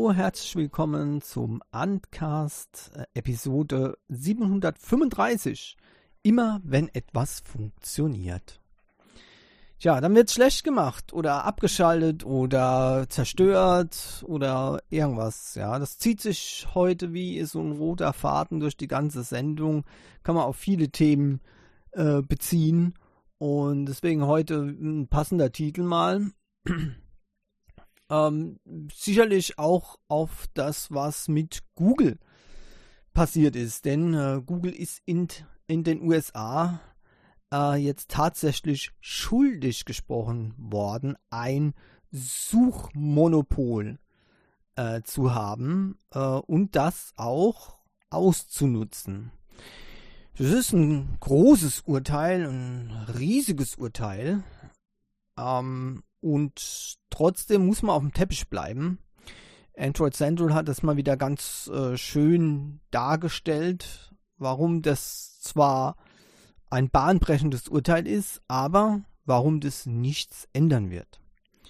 Hallo, herzlich willkommen zum Antcast Episode 735. Immer wenn etwas funktioniert. Tja, dann wird schlecht gemacht oder abgeschaltet oder zerstört oder irgendwas. Ja, das zieht sich heute wie so ein roter Faden durch die ganze Sendung. Kann man auf viele Themen beziehen. Und deswegen heute ein passender Titel mal. Sicherlich auch auf das, was mit Google passiert ist. Denn Google ist in den USA jetzt tatsächlich schuldig gesprochen worden, ein Suchmonopol zu haben und das auch auszunutzen. Das ist ein großes Urteil, ein riesiges Urteil. Und trotzdem muss man auf dem Teppich bleiben. Android Central hat das mal wieder ganz schön dargestellt, warum das zwar ein bahnbrechendes Urteil ist, aber warum das nichts ändern wird.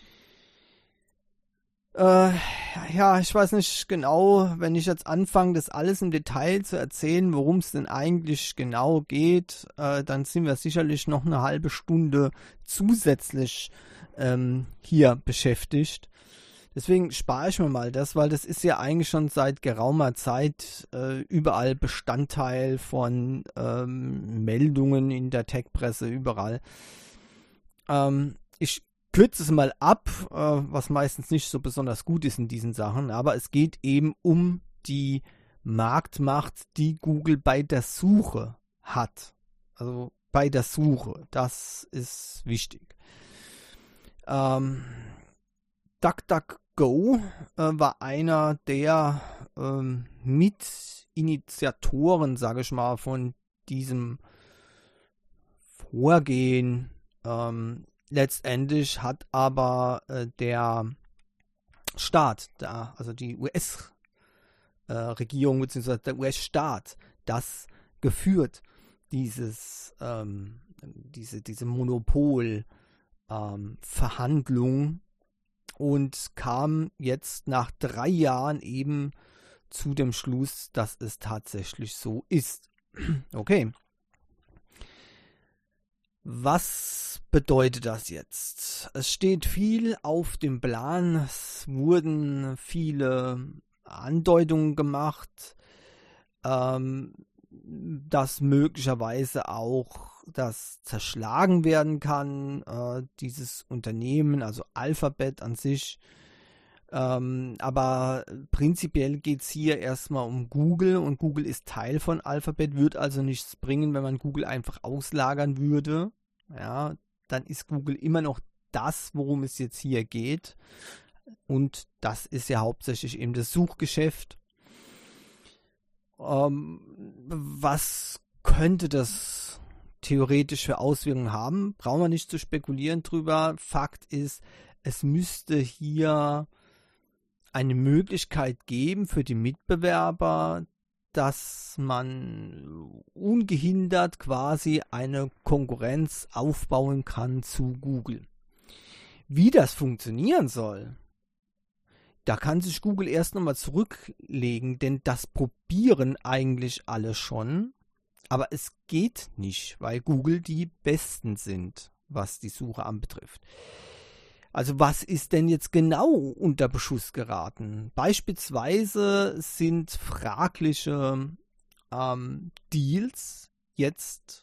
Ja, ich weiß nicht genau, wenn ich jetzt anfange, das alles im Detail zu erzählen, worum es denn eigentlich genau geht, dann sind wir sicherlich noch eine halbe Stunde zusätzlich hier beschäftigt. Deswegen spare ich mir mal das, weil das ist ja eigentlich schon seit geraumer Zeit überall Bestandteil von Meldungen in der Tech-Presse, überall. Ich kürze es mal ab, was meistens nicht so besonders gut ist in diesen Sachen, aber es geht eben um die Marktmacht, die Google bei der Suche hat. Also bei der Suche, das ist wichtig. DuckDuckGo war einer der Mitinitiatoren, sage ich mal, von diesem Vorgehen. Letztendlich hat aber der Staat, also die US-Regierung bzw. der US-Staat, das geführt, diese Monopolverhandlung, und kam jetzt nach 3 Jahren eben zu dem Schluss, dass es tatsächlich so ist. Okay. Was bedeutet das jetzt? Es steht viel auf dem Plan, es wurden viele Andeutungen gemacht, dass möglicherweise auch das zerschlagen werden kann, dieses Unternehmen, also Alphabet an sich. Aber prinzipiell geht es hier erstmal um Google, und Google ist Teil von Alphabet, wird also nichts bringen, wenn man Google einfach auslagern würde. Ja, dann ist Google immer noch das, worum es jetzt hier geht. Und das ist ja hauptsächlich eben das Suchgeschäft. Was könnte das theoretisch für Auswirkungen haben? Brauchen wir nicht zu spekulieren drüber. Fakt ist, es müsste hier eine Möglichkeit geben für die Mitbewerber, dass man ungehindert quasi eine Konkurrenz aufbauen kann zu Google. Wie das funktionieren soll, da kann sich Google erst nochmal zurücklegen, denn das probieren eigentlich alle schon, aber es geht nicht, weil Google die Besten sind, was die Suche anbetrifft. Also was ist denn jetzt genau unter Beschuss geraten? Beispielsweise sind fragliche Deals jetzt,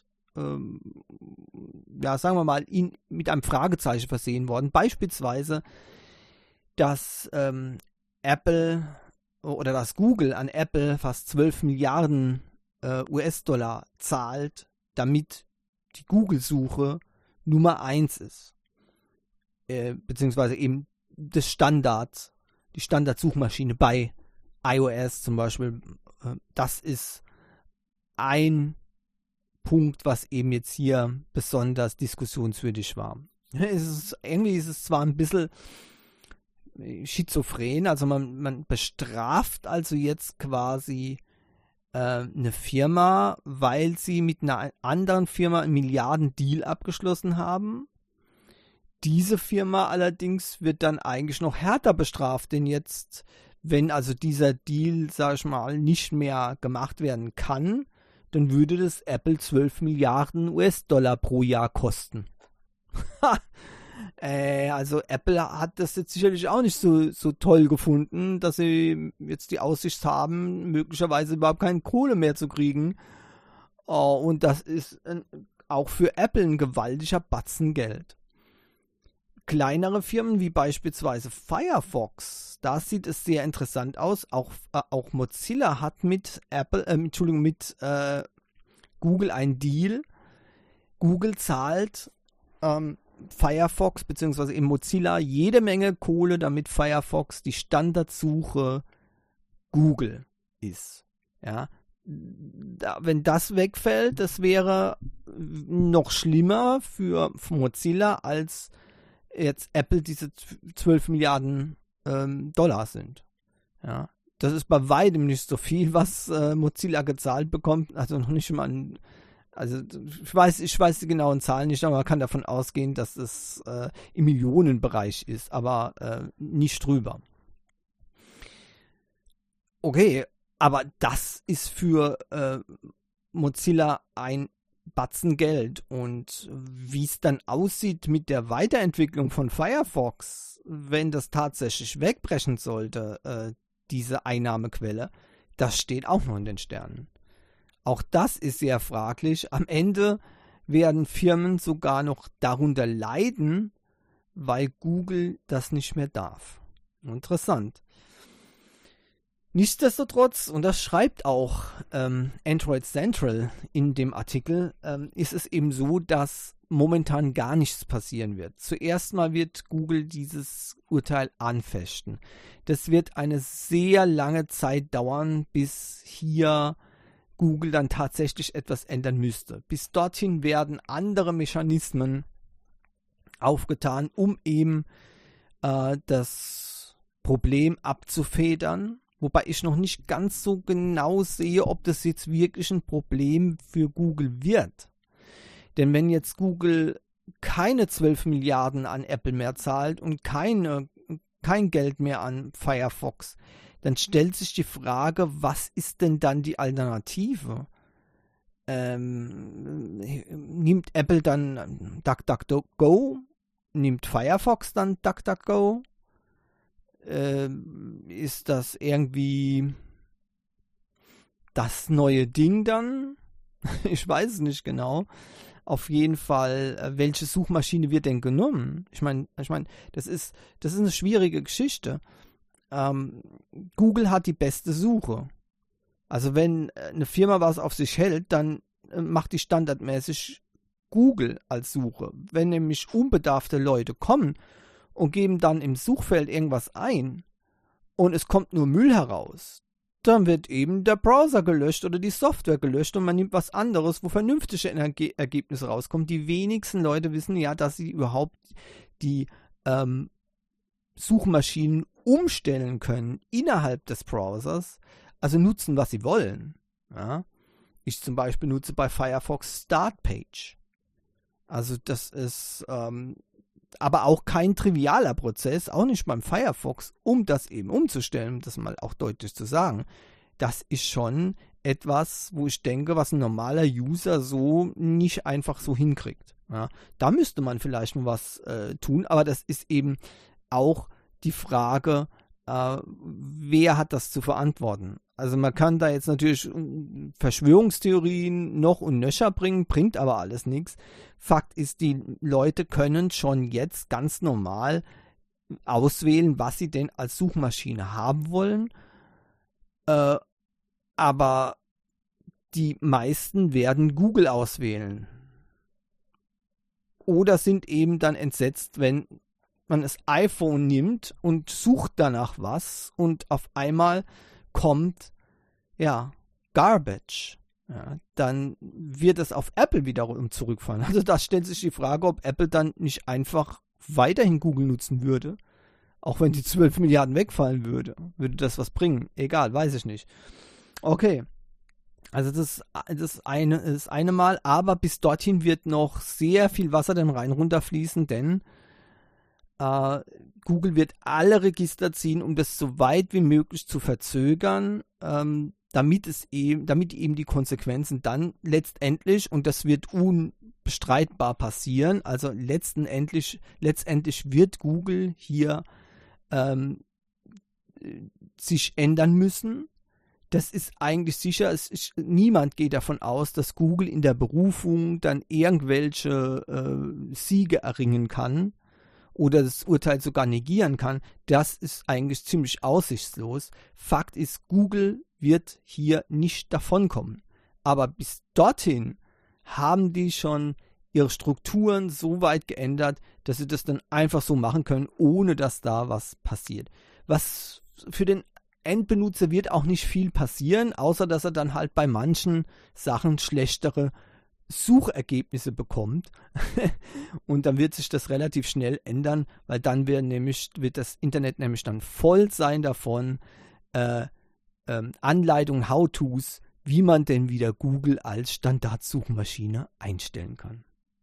ja, sagen wir mal, mit einem Fragezeichen versehen worden. Beispielsweise, dass Apple oder dass Google an Apple fast 12 Milliarden US-Dollar zahlt, damit die Google-Suche Nummer 1 ist. Beziehungsweise eben die Standardsuchmaschine bei iOS zum Beispiel. Das ist ein Punkt, was eben jetzt hier besonders diskussionswürdig war. Irgendwie ist es zwar ein bisschen schizophren, also man bestraft also jetzt quasi eine Firma, weil sie mit einer anderen Firma einen Milliarden-Deal abgeschlossen haben. Diese Firma allerdings wird dann eigentlich noch härter bestraft, denn jetzt Wenn also dieser Deal, sag ich mal, nicht mehr gemacht werden kann, dann würde das Apple 12 Milliarden US-Dollar pro Jahr kosten. Also Apple hat das jetzt sicherlich auch nicht so toll gefunden, dass sie jetzt die Aussicht haben, möglicherweise überhaupt keine Kohle mehr zu kriegen. Und das ist auch für Apple ein gewaltiger Batzen Geld. Kleinere Firmen wie beispielsweise Firefox, da sieht es sehr interessant aus. Auch Mozilla hat mit Google einen Deal. Google zahlt Firefox bzw. in Mozilla jede Menge Kohle, damit Firefox die Standardsuche Google ist. Ja, wenn das wegfällt, das wäre noch schlimmer für Mozilla, als jetzt Apple diese 12 Milliarden Dollar sind. Ja, das ist bei weitem nicht so viel, was Mozilla gezahlt bekommt, also noch nicht mal also ich weiß die genauen Zahlen nicht, aber man kann davon ausgehen, dass es im Millionenbereich ist, aber nicht drüber. Okay, aber das ist für Mozilla ein Batzen Geld. Und wie es dann aussieht mit der Weiterentwicklung von Firefox, wenn das tatsächlich wegbrechen sollte, diese Einnahmequelle, das steht auch noch in den Sternen. Auch das ist sehr fraglich. Am Ende werden Firmen sogar noch darunter leiden, weil Google das nicht mehr darf. Interessant. Nichtsdestotrotz, und das schreibt auch Android Central in dem Artikel, ist es eben so, dass momentan gar nichts passieren wird. Zuerst mal wird Google dieses Urteil anfechten. Das wird eine sehr lange Zeit dauern, bis hier Google dann tatsächlich etwas ändern müsste. Bis dorthin werden andere Mechanismen aufgetan, um eben das Problem abzufedern. Wobei ich noch nicht ganz so genau sehe, ob das jetzt wirklich ein Problem für Google wird. Denn wenn jetzt Google keine 12 Milliarden an Apple mehr zahlt und kein Geld mehr an Firefox, dann stellt sich die Frage, was ist denn dann die Alternative? Nimmt Apple dann DuckDuckGo? Nimmt Firefox dann DuckDuckGo? Ist das irgendwie das neue Ding dann? Ich weiß es nicht genau. Auf jeden Fall, welche Suchmaschine wird denn genommen? Ich meine, das ist eine schwierige Geschichte. Google hat die beste Suche. Also wenn eine Firma was auf sich hält, dann macht die standardmäßig Google als Suche. Wenn nämlich unbedarfte Leute kommen und geben dann im Suchfeld irgendwas ein und es kommt nur Müll heraus, dann wird eben der Browser gelöscht oder die Software gelöscht und man nimmt was anderes, wo vernünftige Ergebnisse rauskommen. Die wenigsten Leute wissen ja, dass sie überhaupt die Suchmaschinen umstellen können innerhalb des Browsers, also nutzen, was sie wollen. Ja? Ich zum Beispiel nutze bei Firefox Startpage. Also das ist aber auch kein trivialer Prozess, auch nicht beim Firefox, um das eben umzustellen, um das mal auch deutlich zu sagen. Das ist schon etwas, wo ich denke, was ein normaler User so nicht einfach so hinkriegt. Ja, da müsste man vielleicht mal was tun, aber das ist eben auch die Frage, wer hat das zu verantworten? Also man kann da jetzt natürlich Verschwörungstheorien noch und nöcher bringen, bringt aber alles nichts. Fakt ist, die Leute können schon jetzt ganz normal auswählen, was sie denn als Suchmaschine haben wollen. Aber die meisten werden Google auswählen. Oder sind eben dann entsetzt, wenn man das iPhone nimmt und sucht danach was und auf einmal kommt, ja, Garbage. Ja, dann wird es auf Apple wiederum zurückfallen. Also da stellt sich die Frage, ob Apple dann nicht einfach weiterhin Google nutzen würde, auch wenn die 12 Milliarden wegfallen würde. Würde das was bringen? Egal, weiß ich nicht. Okay, also das eine Mal, aber bis dorthin wird noch sehr viel Wasser den Rhein runterfließen, denn Google wird alle Register ziehen, um das so weit wie möglich zu verzögern, damit eben die Konsequenzen dann letztendlich, und das wird unbestreitbar passieren, also letztendlich wird Google hier sich ändern müssen. Das ist eigentlich sicher. Niemand geht davon aus, dass Google in der Berufung dann irgendwelche Siege erringen kann oder das Urteil sogar negieren kann. Das ist eigentlich ziemlich aussichtslos. Fakt ist, Google wird hier nicht davonkommen. Aber bis dorthin haben die schon ihre Strukturen so weit geändert, dass sie das dann einfach so machen können, ohne dass da was passiert. Was für den Endbenutzer wird auch nicht viel passieren, außer dass er dann halt bei manchen Sachen schlechtere Suchergebnisse bekommt. Und dann wird sich das relativ schnell ändern, weil dann wird das Internet nämlich dann voll sein davon, Anleitungen, How-Tos, wie man denn wieder Google als Standardsuchmaschine einstellen kann.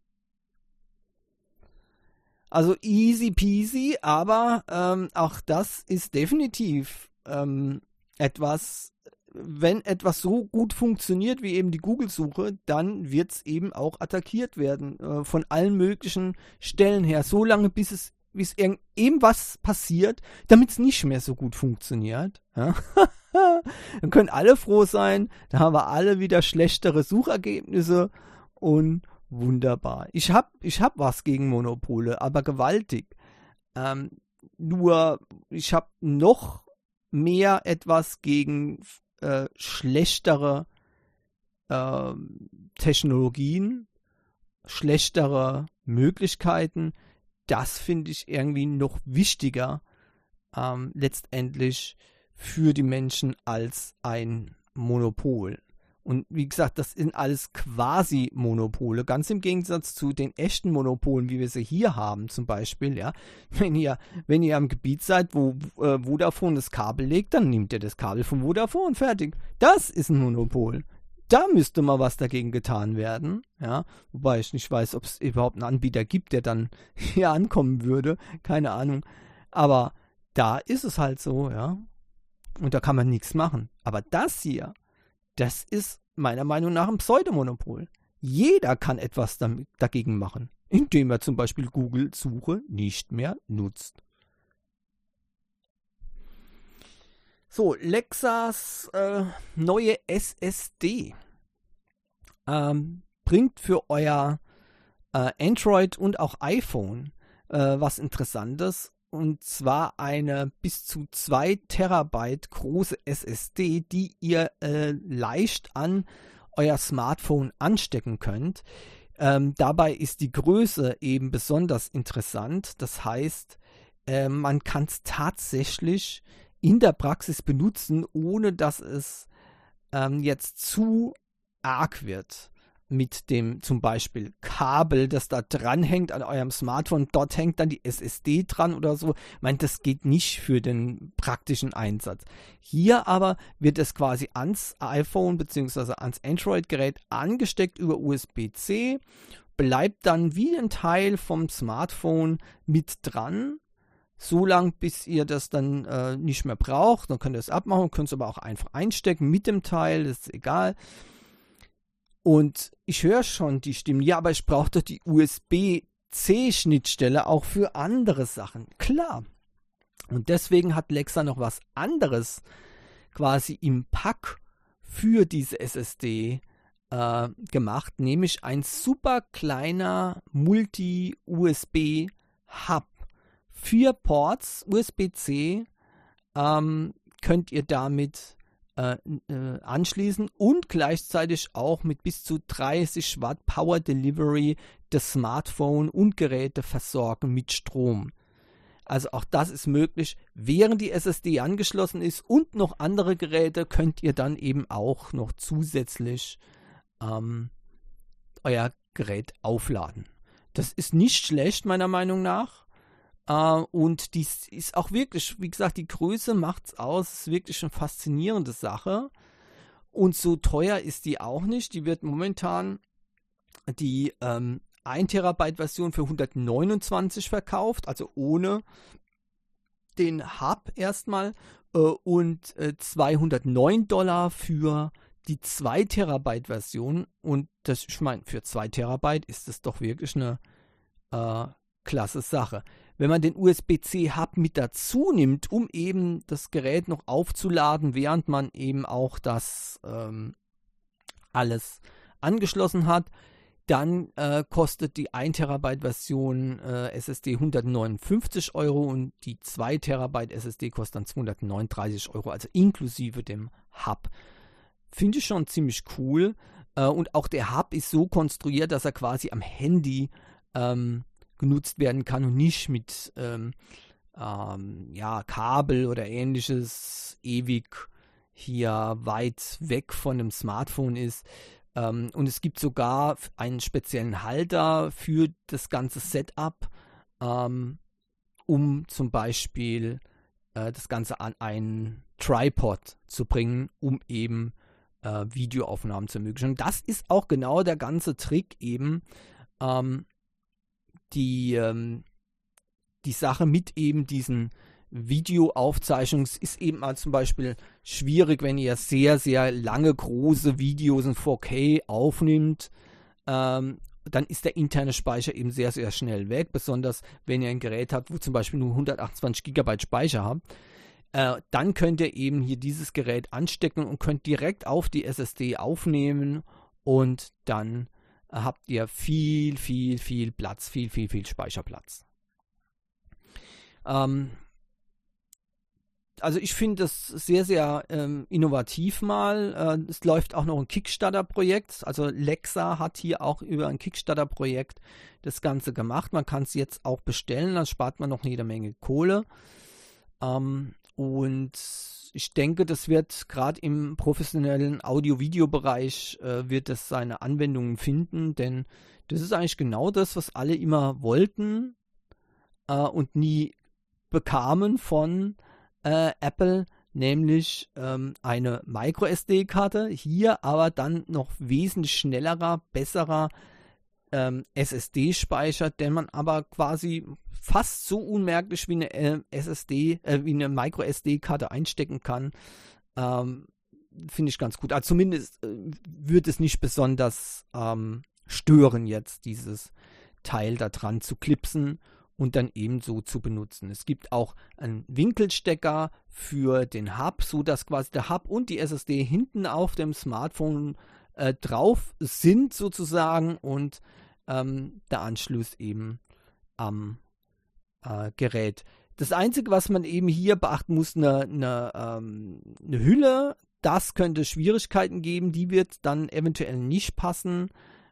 Also easy peasy, aber auch das ist definitiv etwas, wenn etwas so gut funktioniert wie eben die Google-Suche, dann wird es eben auch attackiert werden von allen möglichen Stellen her, so lange bis irgendwas passiert, damit es nicht mehr so gut funktioniert. Ja? Dann können alle froh sein, da haben wir alle wieder schlechtere Suchergebnisse und wunderbar. Ich hab was gegen Monopole, aber gewaltig. Nur ich habe noch mehr etwas gegen schlechtere Technologien, schlechtere Möglichkeiten. Das finde ich irgendwie noch wichtiger letztendlich für die Menschen als ein Monopol. Und wie gesagt, das sind alles quasi Monopole, ganz im Gegensatz zu den echten Monopolen, wie wir sie hier haben zum Beispiel. Ja, wenn ihr am Gebiet seid, wo Vodafone das Kabel legt, dann nehmt ihr das Kabel von Vodafone, fertig. Das ist ein Monopol. Da müsste mal was dagegen getan werden. Ja, wobei ich nicht weiß, ob es überhaupt einen Anbieter gibt, der dann hier ankommen würde. Keine Ahnung. Aber da ist es halt so, ja. Und da kann man nichts machen. Aber das hier, das ist meiner Meinung nach ein Pseudomonopol. Jeder kann etwas dagegen machen, indem er zum Beispiel Google-Suche nicht mehr nutzt. So, Lexas neue SSD bringt für euer Android und auch iPhone was Interessantes. Und zwar eine bis zu 2 Terabyte große SSD, die ihr leicht an euer Smartphone anstecken könnt. Dabei ist die Größe eben besonders interessant. Das heißt, man kann es tatsächlich in der Praxis benutzen, ohne dass es jetzt zu arg wird. Mit dem zum Beispiel Kabel, das da dran hängt an eurem Smartphone, dort hängt dann die SSD dran oder so. Ich meine, das geht nicht für den praktischen Einsatz. Hier aber wird es quasi ans iPhone bzw. ans Android-Gerät angesteckt über USB-C, bleibt dann wie ein Teil vom Smartphone mit dran, so lange bis ihr das dann nicht mehr braucht. Dann könnt ihr es abmachen, könnt es aber auch einfach einstecken mit dem Teil, das ist egal. Und ich höre schon die Stimmen, ja, aber ich brauche doch die USB-C-Schnittstelle auch für andere Sachen. Klar. Und deswegen hat Lexa noch was anderes quasi im Pack für diese SSD gemacht, nämlich ein super kleiner Multi-USB-Hub. 4 Ports USB-C könnt ihr damit anschließen und gleichzeitig auch mit bis zu 30 Watt Power Delivery das Smartphone und Geräte versorgen mit Strom. Also auch das ist möglich, während die SSD angeschlossen ist, und noch andere Geräte könnt ihr dann eben auch noch zusätzlich euer Gerät aufladen. Das ist nicht schlecht, meiner Meinung nach. Und dies ist auch wirklich, wie gesagt, die Größe macht's aus. Es ist wirklich eine faszinierende Sache. Und so teuer ist die auch nicht. Die wird momentan, die 1 Terabyte Version für 129 verkauft, also ohne den Hub erstmal, und $209 für die 2 Terabyte Version. Und das, ich meine, für 2 Terabyte ist das doch wirklich eine klasse Sache. Wenn man den USB-C-Hub mit dazu nimmt, um eben das Gerät noch aufzuladen, während man eben auch das alles angeschlossen hat, dann kostet die 1 Terabyte Version SSD 159 € und die 2 Terabyte SSD kostet dann 239 €, also inklusive dem Hub. Finde ich schon ziemlich cool. Und auch der Hub ist so konstruiert, dass er quasi am Handy genutzt werden kann und nicht mit Kabel oder ähnliches ewig hier weit weg von dem Smartphone ist. Und es gibt sogar einen speziellen Halter für das ganze Setup, um zum Beispiel das Ganze an einen Tripod zu bringen, um eben Videoaufnahmen zu ermöglichen. Und das ist auch genau der ganze Trick eben, die Sache mit eben diesen Videoaufzeichnungen ist eben mal zum Beispiel schwierig, wenn ihr sehr, sehr lange, große Videos in 4K aufnimmt, dann ist der interne Speicher eben sehr, sehr schnell weg, besonders wenn ihr ein Gerät habt, wo zum Beispiel nur 128 GB Speicher habt. Dann könnt ihr eben hier dieses Gerät anstecken und könnt direkt auf die SSD aufnehmen und dann habt ihr viel Platz, viel Speicherplatz. Also ich finde das sehr, sehr innovativ mal. Es läuft auch noch ein Kickstarter-Projekt. Also Lexa hat hier auch über ein Kickstarter-Projekt das Ganze gemacht. Man kann es jetzt auch bestellen, dann spart man noch jede Menge Kohle. Und ich denke, das wird gerade im professionellen Audio-Video-Bereich wird es seine Anwendungen finden, denn das ist eigentlich genau das, was alle immer wollten und nie bekamen von Apple, nämlich eine Micro-SD-Karte, hier aber dann noch wesentlich schnellerer, besserer SSD-Speicher, den man aber quasi fast so unmerklich wie eine wie eine Micro-SD-Karte einstecken kann. Finde ich ganz gut. Also zumindest wird es nicht besonders stören, jetzt dieses Teil da dran zu klipsen und dann eben so zu benutzen. Es gibt auch einen Winkelstecker für den Hub, so dass quasi der Hub und die SSD hinten auf dem Smartphone drauf sind sozusagen und der Anschluss eben am Gerät. Das Einzige, was man eben hier beachten muss, eine Hülle, das könnte Schwierigkeiten geben, die wird dann eventuell nicht passen.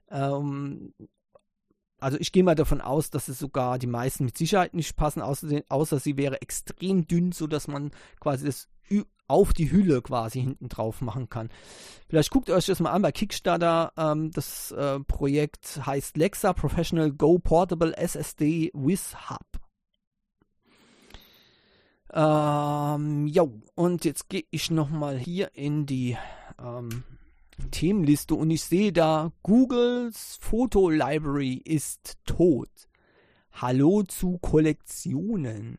Also ich gehe mal davon aus, dass es sogar die meisten mit Sicherheit nicht passen, außer sie wäre extrem dünn, sodass man quasi das auf die Hülle quasi hinten drauf machen kann. Vielleicht guckt ihr euch das mal an bei Kickstarter. Das Projekt heißt Lexa Professional Go Portable SSD with Hub. Und jetzt gehe ich nochmal hier in die Themenliste und ich sehe da, Googles Foto-Library ist tot. Hallo zu Kollektionen.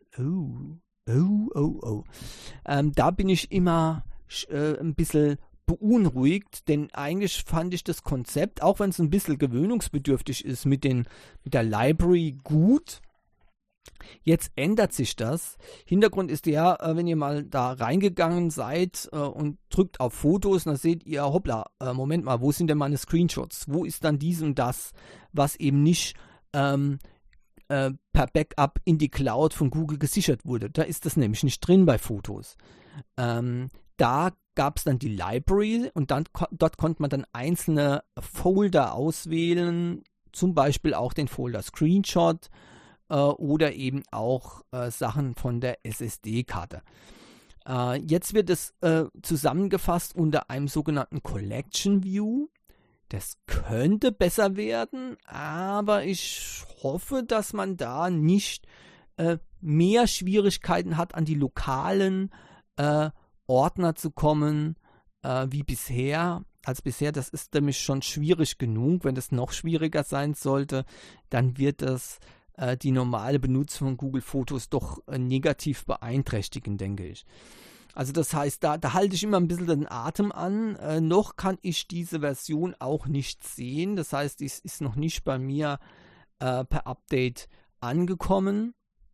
Da bin ich immer ein bisschen beunruhigt, denn eigentlich fand ich das Konzept, auch wenn es ein bisschen gewöhnungsbedürftig ist, mit der Library gut. Jetzt ändert sich das. Hintergrund ist der, wenn ihr mal da reingegangen seid und drückt auf Fotos, dann seht ihr, hoppla, Moment mal, wo sind denn meine Screenshots? Wo ist dann dies und das, was eben nicht per Backup in die Cloud von Google gesichert wurde? Da ist das nämlich nicht drin bei Fotos. Da gab es dann die Library und dort konnte man dann einzelne Folder auswählen, zum Beispiel auch den Folder Screenshot, oder eben auch Sachen von der SSD-Karte. Jetzt wird es zusammengefasst unter einem sogenannten Collection View. Das könnte besser werden, aber ich hoffe, dass man da nicht mehr Schwierigkeiten hat, an die lokalen Ordner zu kommen wie bisher. als bisher. Das ist nämlich schon schwierig genug. Wenn es noch schwieriger sein sollte, dann wird das die normale Benutzung von Google Fotos doch negativ beeinträchtigen, denke ich. Also das heißt, da halte ich immer ein bisschen den Atem an. Noch kann ich diese Version auch nicht sehen. Das heißt, es ist noch nicht bei mir per Update angekommen.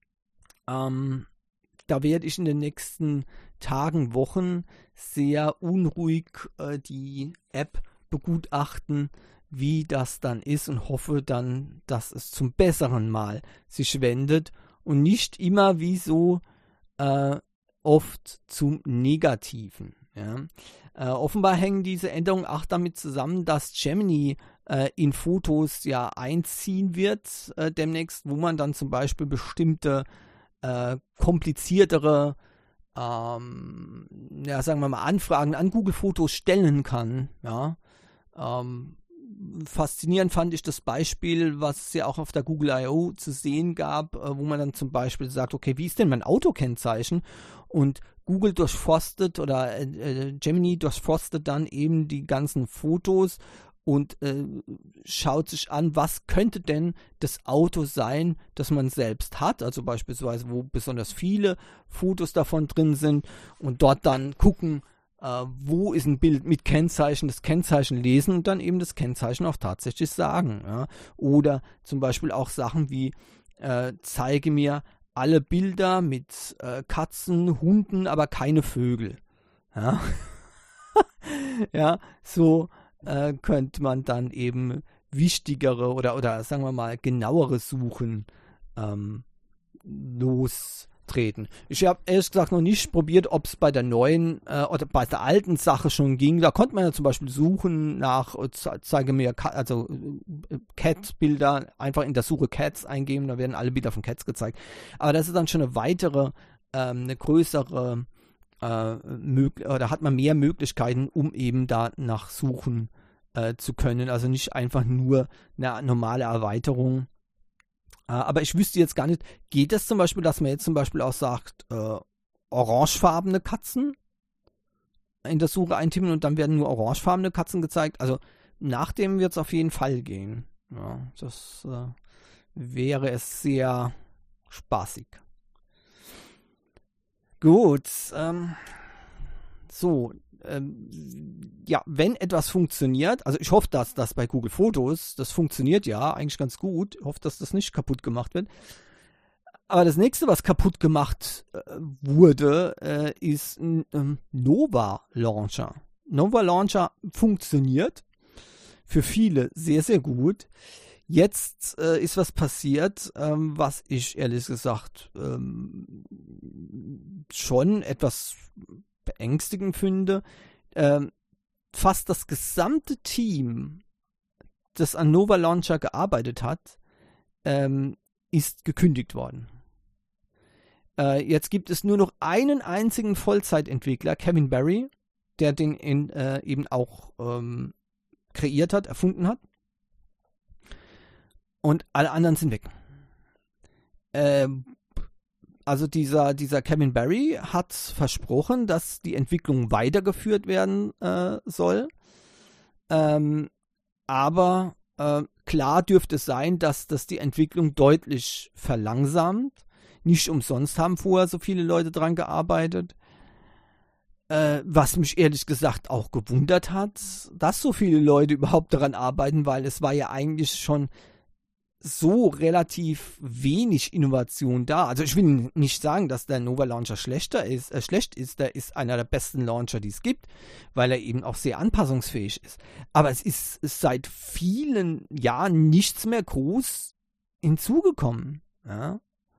Da werde ich in den nächsten Tagen, Wochen sehr unruhig die App begutachten, wie das dann ist, und hoffe dann, dass es zum Besseren mal sich wendet und nicht immer wie so oft zum Negativen. Ja. Offenbar hängen diese Änderungen auch damit zusammen, dass Gemini in Fotos ja einziehen wird demnächst, wo man dann zum Beispiel bestimmte kompliziertere sagen wir mal, Anfragen an Google Fotos stellen kann. Ja. Faszinierend fand ich das Beispiel, was es ja auch auf der Google I.O. zu sehen gab, wo man dann zum Beispiel sagt, okay, wie ist denn mein Autokennzeichen? Und Google durchforstet oder Gemini durchforstet dann eben die ganzen Fotos und schaut sich an, was könnte denn das Auto sein, das man selbst hat, also beispielsweise, wo besonders viele Fotos davon drin sind, und dort dann gucken, wo ist ein Bild mit Kennzeichen, das Kennzeichen lesen und dann eben das Kennzeichen auch tatsächlich sagen. Ja? Oder zum Beispiel auch Sachen wie, zeige mir alle Bilder mit Katzen, Hunden, aber keine Vögel. Ja, ja, so könnte man dann eben wichtigere oder sagen wir mal genauere Suchen lostreten. Ich habe ehrlich gesagt noch nicht probiert, ob es bei der neuen oder bei der alten Sache schon ging. Da konnte man ja zum Beispiel suchen nach, zeige mir Cat-Bilder, einfach in der Suche Cats eingeben, da werden alle Bilder von Cats gezeigt. Aber das ist dann schon eine weitere, eine größere oder hat man mehr Möglichkeiten, um eben danach suchen zu können. Also nicht einfach nur eine normale Erweiterung. Aber ich wüsste jetzt gar nicht, geht es zum Beispiel, dass man jetzt zum Beispiel auch sagt, orangefarbene Katzen in der Suche eintippen und dann werden nur orangefarbene Katzen gezeigt. Also nach dem wird es auf jeden Fall gehen. Ja, das wäre es sehr spaßig. Gut, ja, wenn etwas funktioniert, also ich hoffe, dass das bei Google Fotos, das funktioniert ja eigentlich ganz gut. Ich hoffe, dass das nicht kaputt gemacht wird. Aber das nächste, was kaputt gemacht wurde, ist ein Nova Launcher. Nova Launcher funktioniert für viele sehr, sehr gut. Jetzt ist was passiert, was ich ehrlich gesagt schon etwas beängstigend finde. Fast das gesamte Team, das an Nova Launcher gearbeitet hat, ist gekündigt worden. Jetzt gibt es nur noch einen einzigen Vollzeitentwickler, Kevin Barry, der den eben auch kreiert hat, erfunden hat. Und alle anderen sind weg. Also dieser Kevin Barry hat versprochen, dass die Entwicklung weitergeführt werden soll. Aber klar dürfte es sein, dass das die Entwicklung deutlich verlangsamt. Nicht umsonst haben vorher so viele Leute dran gearbeitet. Was mich ehrlich gesagt auch gewundert hat, dass so viele Leute überhaupt daran arbeiten, weil es war ja eigentlich schon so relativ wenig Innovation da. Also ich will nicht sagen, dass der Nova Launcher schlecht ist. Der ist einer der besten Launcher, die es gibt, weil er eben auch sehr anpassungsfähig ist. Aber es ist seit vielen Jahren nichts mehr groß hinzugekommen. Ja?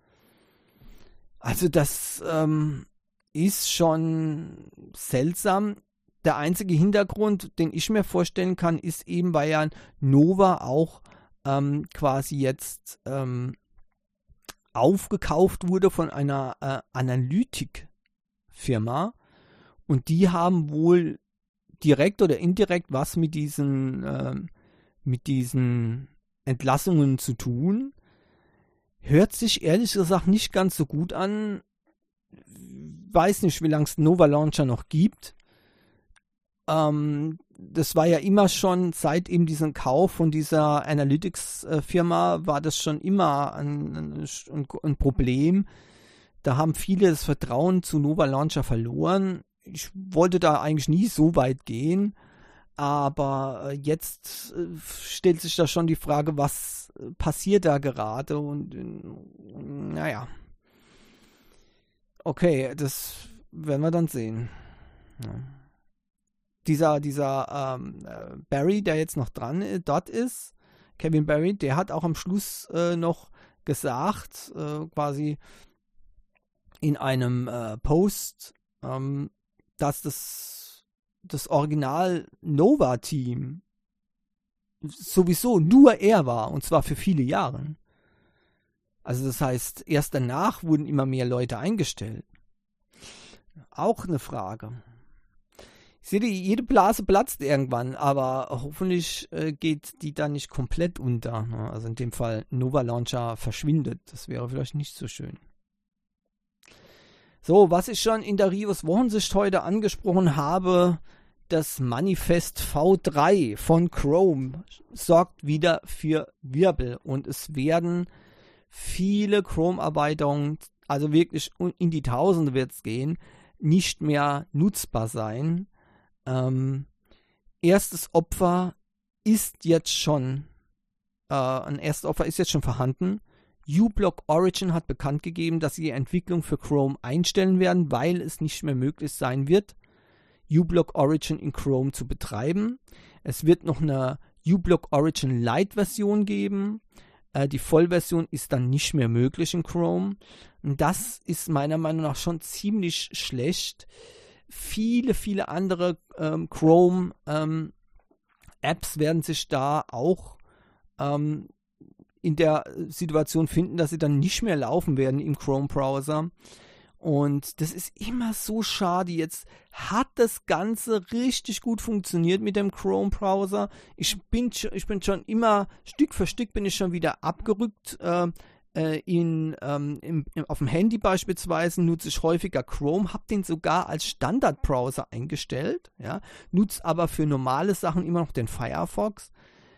Also das ist schon seltsam. Der einzige Hintergrund, den ich mir vorstellen kann, ist eben, weil ja Nova auch quasi jetzt aufgekauft wurde von einer Analytikfirma, und die haben wohl direkt oder indirekt was mit diesen Entlassungen zu tun. Hört sich ehrlich gesagt nicht ganz so gut an. Weiß nicht, wie lange es Nova Launcher noch gibt. Das war ja immer schon, seit eben diesem Kauf von dieser Analytics-Firma, war das schon immer ein Problem. Da haben viele das Vertrauen zu Nova Launcher verloren. Ich wollte da eigentlich nie so weit gehen, aber jetzt stellt sich da schon die Frage, was passiert da gerade und naja. Okay, das werden wir dann sehen. Ja. Dieser Barry, der jetzt noch dort ist, Kevin Barry, der hat auch am Schluss noch gesagt, quasi in einem Post, dass das Original Nova-Team sowieso nur er war, und zwar für viele Jahre. Also das heißt, erst danach wurden immer mehr Leute eingestellt. Auch eine Frage. Ich sehe, jede Blase platzt irgendwann, aber hoffentlich geht die dann nicht komplett unter. Ne? Also in dem Fall Nova Launcher verschwindet. Das wäre vielleicht nicht so schön. So, was ich schon in der Rios Wochensicht heute angesprochen habe, das Manifest V3 von Chrome sorgt wieder für Wirbel und es werden viele Chrome-Erweiterungen, also wirklich in die Tausende wird es gehen, nicht mehr nutzbar sein. Erstes Opfer ist jetzt schon, ein erstes Opfer ist jetzt schon vorhanden. uBlock Origin hat bekannt gegeben, dass sie die Entwicklung für Chrome einstellen werden, weil es nicht mehr möglich sein wird, uBlock Origin in Chrome zu betreiben. Es wird noch eine uBlock Origin Lite Version geben. Die Vollversion ist dann nicht mehr möglich in Chrome. Und das ist meiner Meinung nach schon ziemlich schlecht. Viele andere Chrome Apps werden sich da auch in der Situation finden, dass sie dann nicht mehr laufen werden im Chrome-Browser. Und das ist immer so schade. Jetzt hat das Ganze richtig gut funktioniert mit dem Chrome-Browser. Ich bin schon immer, Stück für Stück bin ich schon wieder abgerückt. Auf dem Handy beispielsweise nutze ich häufiger Chrome, habe den sogar als Standard-Browser eingestellt, ja, nutze aber für normale Sachen immer noch den Firefox.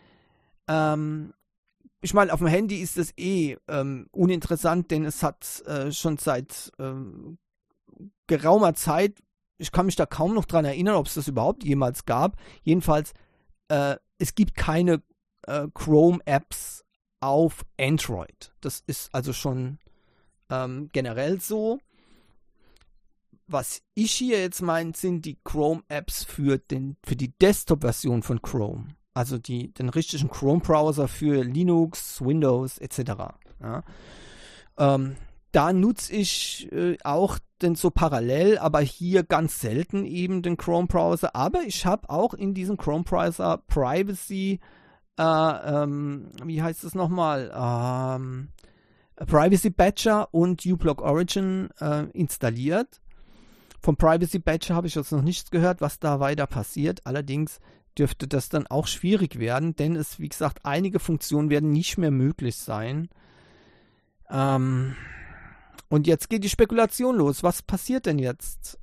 Ich meine, auf dem Handy ist das uninteressant, denn es hat schon seit geraumer Zeit, ich kann mich da kaum noch dran erinnern, ob es das überhaupt jemals gab. Jedenfalls, es gibt keine Chrome-Apps auf Android. Das ist also schon generell so. Was ich hier jetzt meine, sind die Chrome-Apps für die Desktop-Version von Chrome. Also den richtigen Chrome-Browser für Linux, Windows etc. Ja. Da nutze ich auch den so parallel, aber hier ganz selten eben den Chrome-Browser. Aber ich habe auch in diesem Chrome-Browser Privacy, wie heißt das nochmal? Privacy Badger und uBlock Origin installiert. Vom Privacy Badger habe ich jetzt noch nichts gehört, was da weiter passiert. Allerdings dürfte das dann auch schwierig werden, denn es, wie gesagt, einige Funktionen werden nicht mehr möglich sein. Und jetzt geht die Spekulation los. Was passiert denn jetzt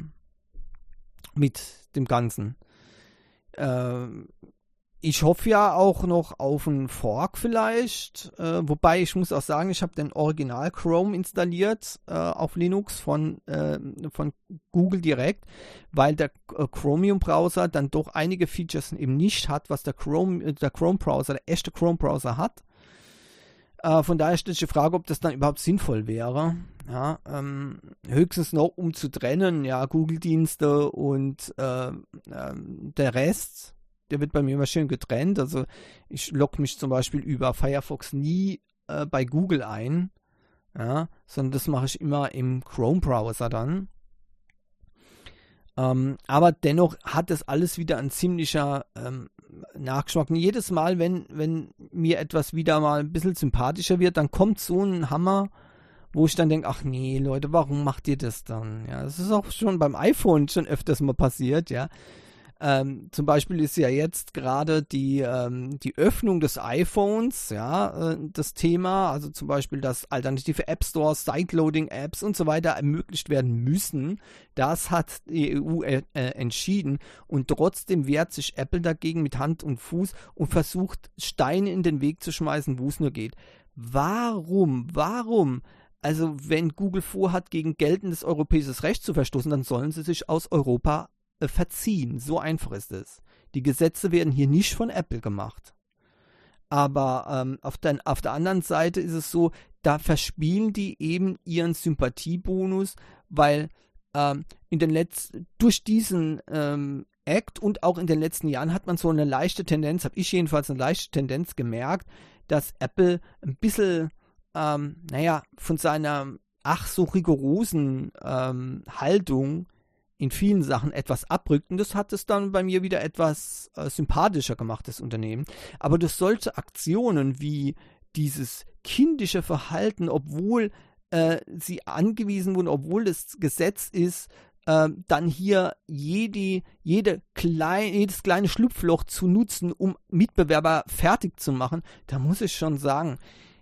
mit dem Ganzen? Ich hoffe ja auch noch auf einen Fork vielleicht, wobei ich muss auch sagen, ich habe den Original Chrome installiert auf Linux von Google direkt, weil der Chromium-Browser dann doch einige Features eben nicht hat, was der Chrome-Browser, der echte Chrome-Browser hat. Von daher stellt sich die Frage, ob das dann überhaupt sinnvoll wäre. Ja, höchstens noch um zu trennen, ja, Google-Dienste und der Rest. Der wird bei mir immer schön getrennt. Also ich logge mich zum Beispiel über Firefox nie bei Google ein, ja, sondern das mache ich immer im Chrome-Browser dann. Aber dennoch hat das alles wieder ein ziemlicher Nachgeschmack. Und jedes Mal, wenn mir etwas wieder mal ein bisschen sympathischer wird, dann kommt so ein Hammer, wo ich dann denke, ach nee, Leute, warum macht ihr das dann? Ja, das ist auch schon beim iPhone schon öfters mal passiert, ja. Zum Beispiel ist ja jetzt gerade die Öffnung des iPhones, ja, das Thema, also zum Beispiel, dass alternative App Stores, Sideloading-Apps und so weiter ermöglicht werden müssen. Das hat die EU entschieden und trotzdem wehrt sich Apple dagegen mit Hand und Fuß und versucht, Steine in den Weg zu schmeißen, wo es nur geht. Warum? Also wenn Google vorhat, gegen geltendes europäisches Recht zu verstoßen, dann sollen sie sich aus Europa verziehen. So einfach ist es. Die Gesetze werden hier nicht von Apple gemacht. Aber auf der anderen Seite ist es so, da verspielen die eben ihren Sympathiebonus, weil durch diesen Act und auch in den letzten Jahren hat man so eine leichte Tendenz, habe ich jedenfalls eine leichte Tendenz gemerkt, dass Apple ein bisschen, von seiner ach so rigorosen Haltung in vielen Sachen etwas abrückt und das hat es dann bei mir wieder etwas sympathischer gemacht, das Unternehmen. Aber durch solche Aktionen wie dieses kindische Verhalten, obwohl sie angewiesen wurden, obwohl das Gesetz ist, dann hier jedes kleine Schlupfloch zu nutzen, um Mitbewerber fertig zu machen, da muss ich schon sagen,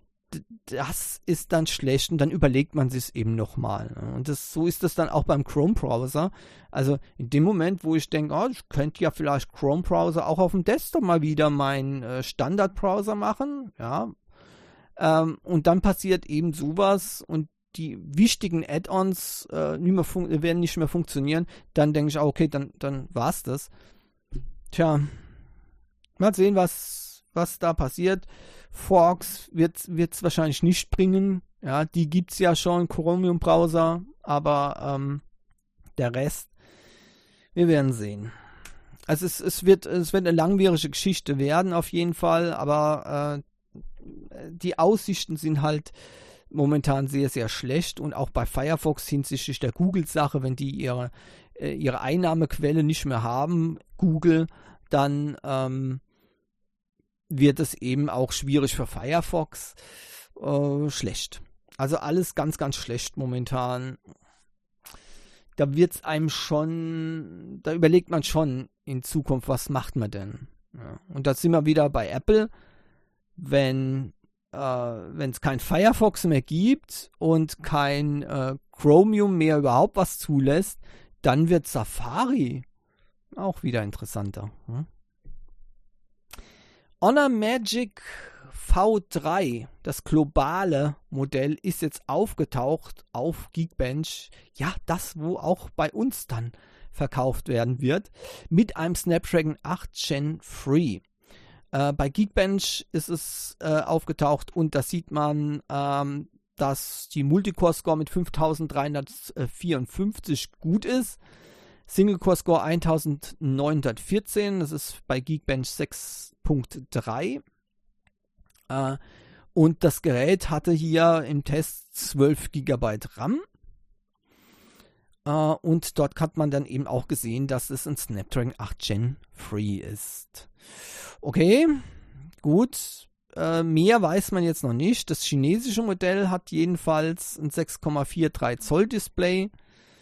das ist dann schlecht und dann überlegt man sich es eben nochmal. Und so ist das dann auch beim Chrome-Browser. Also in dem Moment, wo ich denke, ich könnte ja vielleicht Chrome-Browser auch auf dem Desktop mal wieder meinen Standard-Browser machen, ja. Und dann passiert eben sowas und die wichtigen Add-ons werden nicht mehr funktionieren, dann denke ich auch, okay, dann war's das. Tja, mal sehen, was da passiert. Forks wird es wahrscheinlich nicht bringen. Ja, die gibt es ja schon, Chromium-Browser, aber der Rest, wir werden sehen. Also es wird eine langwierige Geschichte werden auf jeden Fall, aber die Aussichten sind halt momentan sehr, sehr schlecht und auch bei Firefox hinsichtlich der Google-Sache, wenn die ihre Einnahmequelle nicht mehr haben, Google, dann wird es eben auch schwierig für Firefox. Schlecht. Also alles ganz, ganz schlecht momentan. Da wird's einem schon, da überlegt man schon in Zukunft, was macht man denn? Ja. Und da sind wir wieder bei Apple. Wenn es kein Firefox mehr gibt und kein Chromium mehr überhaupt was zulässt, dann wird Safari auch wieder interessanter. Hm? Honor Magic V3, das globale Modell, ist jetzt aufgetaucht auf Geekbench. Ja, das, wo auch bei uns dann verkauft werden wird, mit einem Snapdragon 8 Gen 3. Bei Geekbench ist es aufgetaucht und da sieht man, dass die Multicore-Score mit 5354 gut ist. Single-Core-Score 1914, das ist bei Geekbench 6.3. Und das Gerät hatte hier im Test 12 GB RAM. Und dort hat man dann eben auch gesehen, dass es ein Snapdragon 8 Gen 3 ist. Okay, gut. Mehr weiß man jetzt noch nicht. Das chinesische Modell hat jedenfalls ein 6,43 Zoll Display.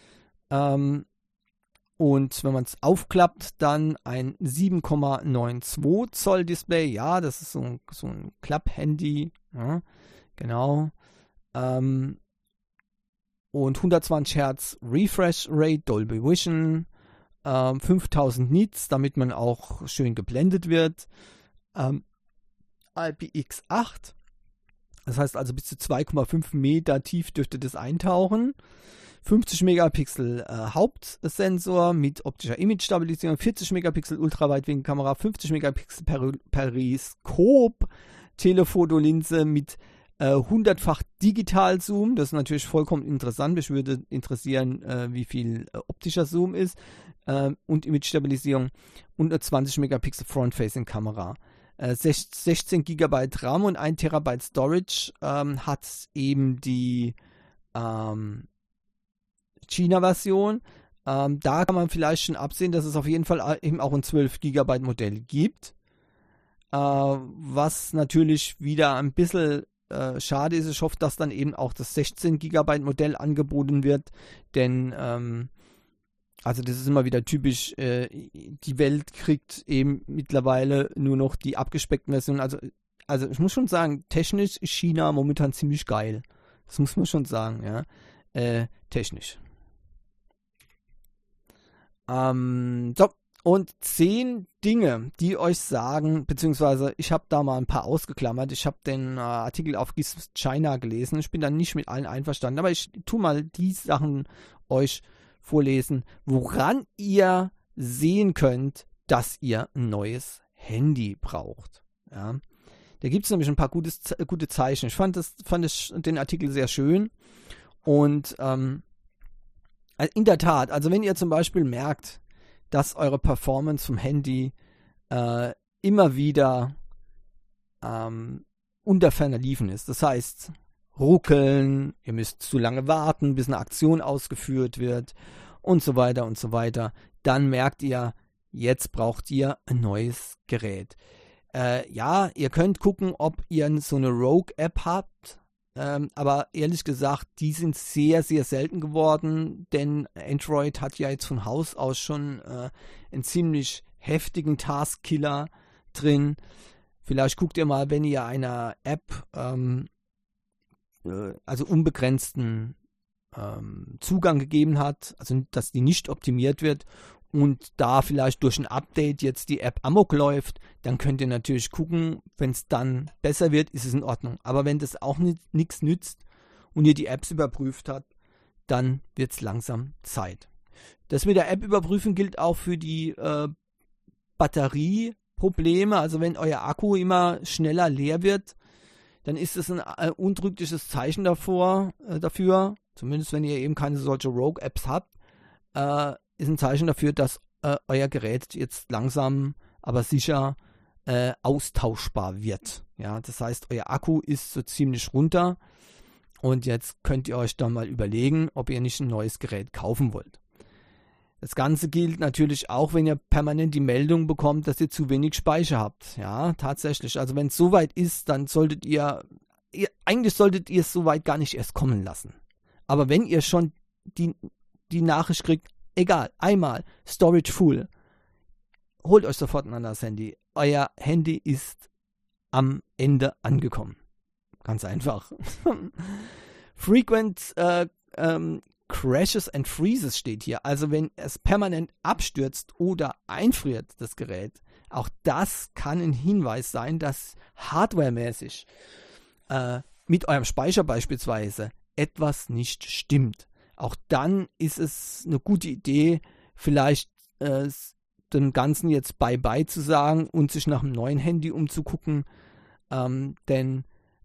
Und wenn man es aufklappt, dann ein 7,92 Zoll Display. Ja, das ist so ein Klapp-Handy. Ja, genau. Und 120 Hertz Refresh Rate, Dolby Vision. 5000 Nits, damit man auch schön geblendet wird. IPX8. Das heißt also bis zu 2,5 Meter tief dürfte das eintauchen. 50 Megapixel Hauptsensor mit optischer Image-Stabilisierung, 40 Megapixel Ultraweitwinkelkamera, 50 Megapixel Periskop, Telephotolinse mit 100-fach Digital-Zoom. Das ist natürlich vollkommen interessant. Mich würde interessieren, wie viel optischer Zoom ist. Und Image-Stabilisierung und eine 20 Megapixel Front-Facing-Kamera. 16 GB RAM und 1 TB Storage hat eben die China-Version. Da kann man vielleicht schon absehen, dass es auf jeden Fall eben auch ein 12 GB Modell gibt. Was natürlich wieder ein bisschen schade ist. Ich hoffe, dass dann eben auch das 16 GB Modell angeboten wird, denn Also das ist immer wieder typisch, die Welt kriegt eben mittlerweile nur noch die abgespeckten Versionen. Also ich muss schon sagen, technisch ist China momentan ziemlich geil. Das muss man schon sagen, ja. Technisch. So, und 10 Dinge, die euch sagen, beziehungsweise ich habe da mal ein paar ausgeklammert. Ich habe den Artikel auf Gizmo China gelesen. Ich bin da nicht mit allen einverstanden, aber ich tue mal die Sachen euch vorlesen, woran ihr sehen könnt, dass ihr ein neues Handy braucht. Ja. Da gibt es nämlich ein paar gute Zeichen. Ich fand den Artikel sehr schön. Und in der Tat, also wenn ihr zum Beispiel merkt, dass eure Performance vom Handy immer wieder unter ferner Liefen ist. Das heißt, ruckeln, ihr müsst zu lange warten, bis eine Aktion ausgeführt wird und so weiter und so weiter. Dann merkt ihr, jetzt braucht ihr ein neues Gerät. Ja, ihr könnt gucken, ob ihr so eine Rogue-App habt, aber ehrlich gesagt, die sind sehr, sehr selten geworden, denn Android hat ja jetzt von Haus aus schon einen ziemlich heftigen Task-Killer drin. Vielleicht guckt ihr mal, wenn ihr einer App also unbegrenzten Zugang gegeben hat, also dass die nicht optimiert wird und da vielleicht durch ein Update jetzt die App amok läuft, dann könnt ihr natürlich gucken, wenn es dann besser wird, ist es in Ordnung. Aber wenn das auch nichts nützt und ihr die Apps überprüft habt, dann wird es langsam Zeit. Das mit der App überprüfen gilt auch für die Batterieprobleme. Also wenn euer Akku immer schneller leer wird, dann ist es ein untrügliches Zeichen dafür, zumindest wenn ihr eben keine solche Rogue-Apps habt, ist ein Zeichen dafür, dass euer Gerät jetzt langsam, aber sicher austauschbar wird. Ja, das heißt, euer Akku ist so ziemlich runter und jetzt könnt ihr euch dann mal überlegen, ob ihr nicht ein neues Gerät kaufen wollt. Das Ganze gilt natürlich auch, wenn ihr permanent die Meldung bekommt, dass ihr zu wenig Speicher habt. Ja, tatsächlich. Also wenn es soweit ist, dann solltet eigentlich solltet ihr es soweit gar nicht erst kommen lassen. Aber wenn ihr schon die Nachricht kriegt, egal, einmal, Storage full, holt euch sofort ein anderes Handy. Euer Handy ist am Ende angekommen. Ganz einfach. Frequent Crashes and Freezes steht hier. Also wenn es permanent abstürzt oder einfriert, das Gerät, auch das kann ein Hinweis sein, dass hardwaremäßig mit eurem Speicher beispielsweise etwas nicht stimmt. Auch dann ist es eine gute Idee, vielleicht dem Ganzen jetzt Bye-bye zu sagen und sich nach einem neuen Handy umzugucken. Denn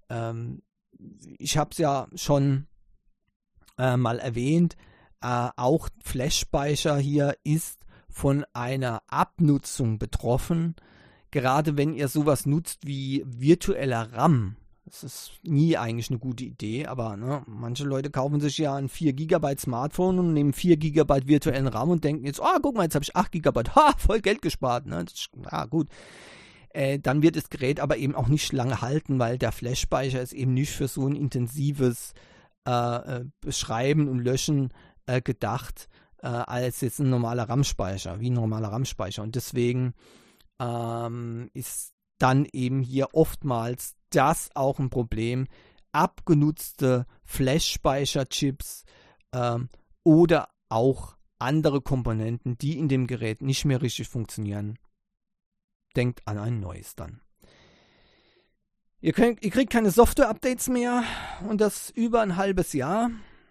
ich habe es ja schon mal erwähnt, auch Flash-Speicher hier ist von einer Abnutzung betroffen. Gerade wenn ihr sowas nutzt wie virtueller RAM. Das ist nie eigentlich eine gute Idee, aber manche Leute kaufen sich ja ein 4 GB Smartphone und nehmen 4 GB virtuellen RAM und denken jetzt, guck mal, jetzt habe ich 8 GB, voll Geld gespart. Ne? Ja, gut. Dann wird das Gerät aber eben auch nicht lange halten, weil der Flash-Speicher ist eben nicht für so ein intensives Beschreiben und Löschen gedacht, als jetzt ein normaler RAM-Speicher, wie ein normaler RAM-Speicher. Und deswegen ist dann eben hier oftmals das auch ein Problem, abgenutzte Flash-Speicherchips oder auch andere Komponenten, die in dem Gerät nicht mehr richtig funktionieren. Denkt an ein neues dann. Ihr kriegt keine Software-Updates mehr und das über ein halbes Jahr.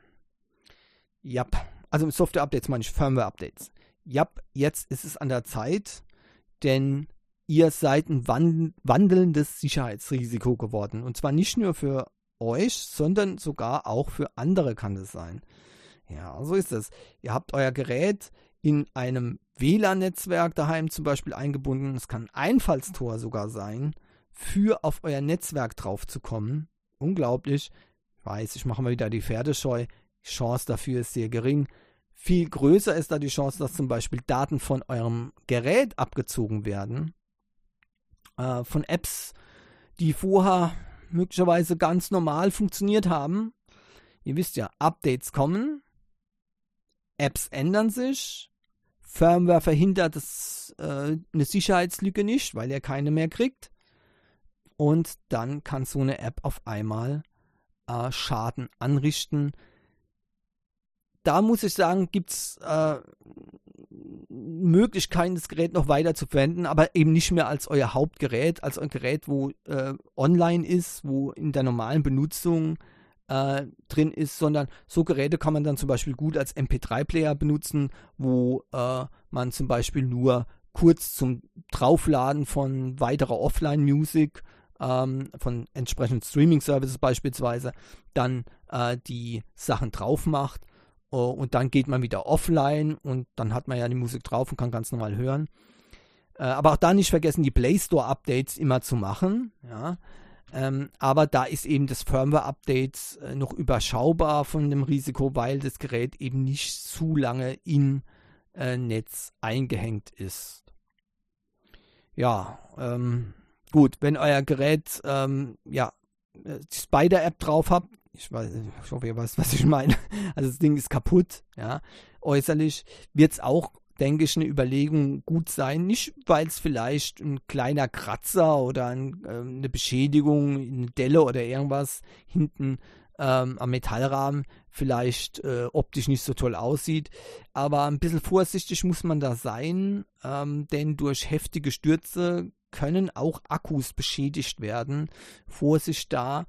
Ja, also mit Software-Updates meine ich Firmware-Updates. Ja, jetzt ist es an der Zeit, denn ihr seid ein wandelndes Sicherheitsrisiko geworden. Und zwar nicht nur für euch, sondern sogar auch für andere kann das sein. Ja, so ist es. Ihr habt euer Gerät in einem WLAN-Netzwerk daheim zum Beispiel eingebunden. Es kann ein Einfallstor sogar sein, für auf euer Netzwerk drauf zu kommen. Unglaublich. Ich weiß, ich mache mal wieder die Pferdescheu. Die Chance dafür ist sehr gering. Viel größer ist da die Chance, dass zum Beispiel Daten von eurem Gerät abgezogen werden. Von Apps, die vorher möglicherweise ganz normal funktioniert haben. Ihr wisst ja, Updates kommen, Apps ändern sich Firmware verhindert eine Sicherheitslücke nicht, weil er keine mehr kriegt. Und dann kann so eine App auf einmal Schaden anrichten. Da muss ich sagen, gibt es Möglichkeiten, das Gerät noch weiter zu verwenden, aber eben nicht mehr als euer Hauptgerät, als ein Gerät, wo online ist, wo in der normalen Benutzung drin ist, sondern so Geräte kann man dann zum Beispiel gut als MP3-Player benutzen, wo man zum Beispiel nur kurz zum Draufladen von weiterer Offline-Music, von entsprechenden Streaming-Services beispielsweise, dann die Sachen drauf macht und dann geht man wieder offline und dann hat man ja die Musik drauf und kann ganz normal hören. Aber auch da nicht vergessen, die Play Store-Updates immer zu machen, ja. Aber da ist eben das Firmware-Update noch überschaubar von dem Risiko, weil das Gerät eben nicht zu lange im Netz eingehängt ist. Ja, gut, wenn euer Gerät die Spider-App drauf habt, ich hoffe, ihr wisst, was ich meine. Also das Ding ist kaputt, ja. Äußerlich wird es auch, denke ich, eine Überlegung gut sein. Nicht, weil es vielleicht ein kleiner Kratzer oder eine Beschädigung, eine Delle oder irgendwas hinten am Metallrahmen vielleicht optisch nicht so toll aussieht. Aber ein bisschen vorsichtig muss man da sein, denn durch heftige Stürze können auch Akkus beschädigt werden. Vorsicht da.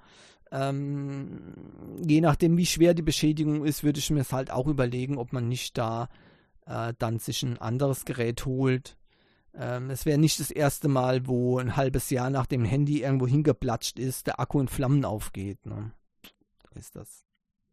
Je nachdem, wie schwer die Beschädigung ist, würde ich mir es halt auch überlegen, ob man nicht da dann sich ein anderes Gerät holt. Es wäre nicht das erste Mal, wo ein halbes Jahr nach dem Handy irgendwo hingeplatscht ist, der Akku in Flammen aufgeht. Ne? So ist das.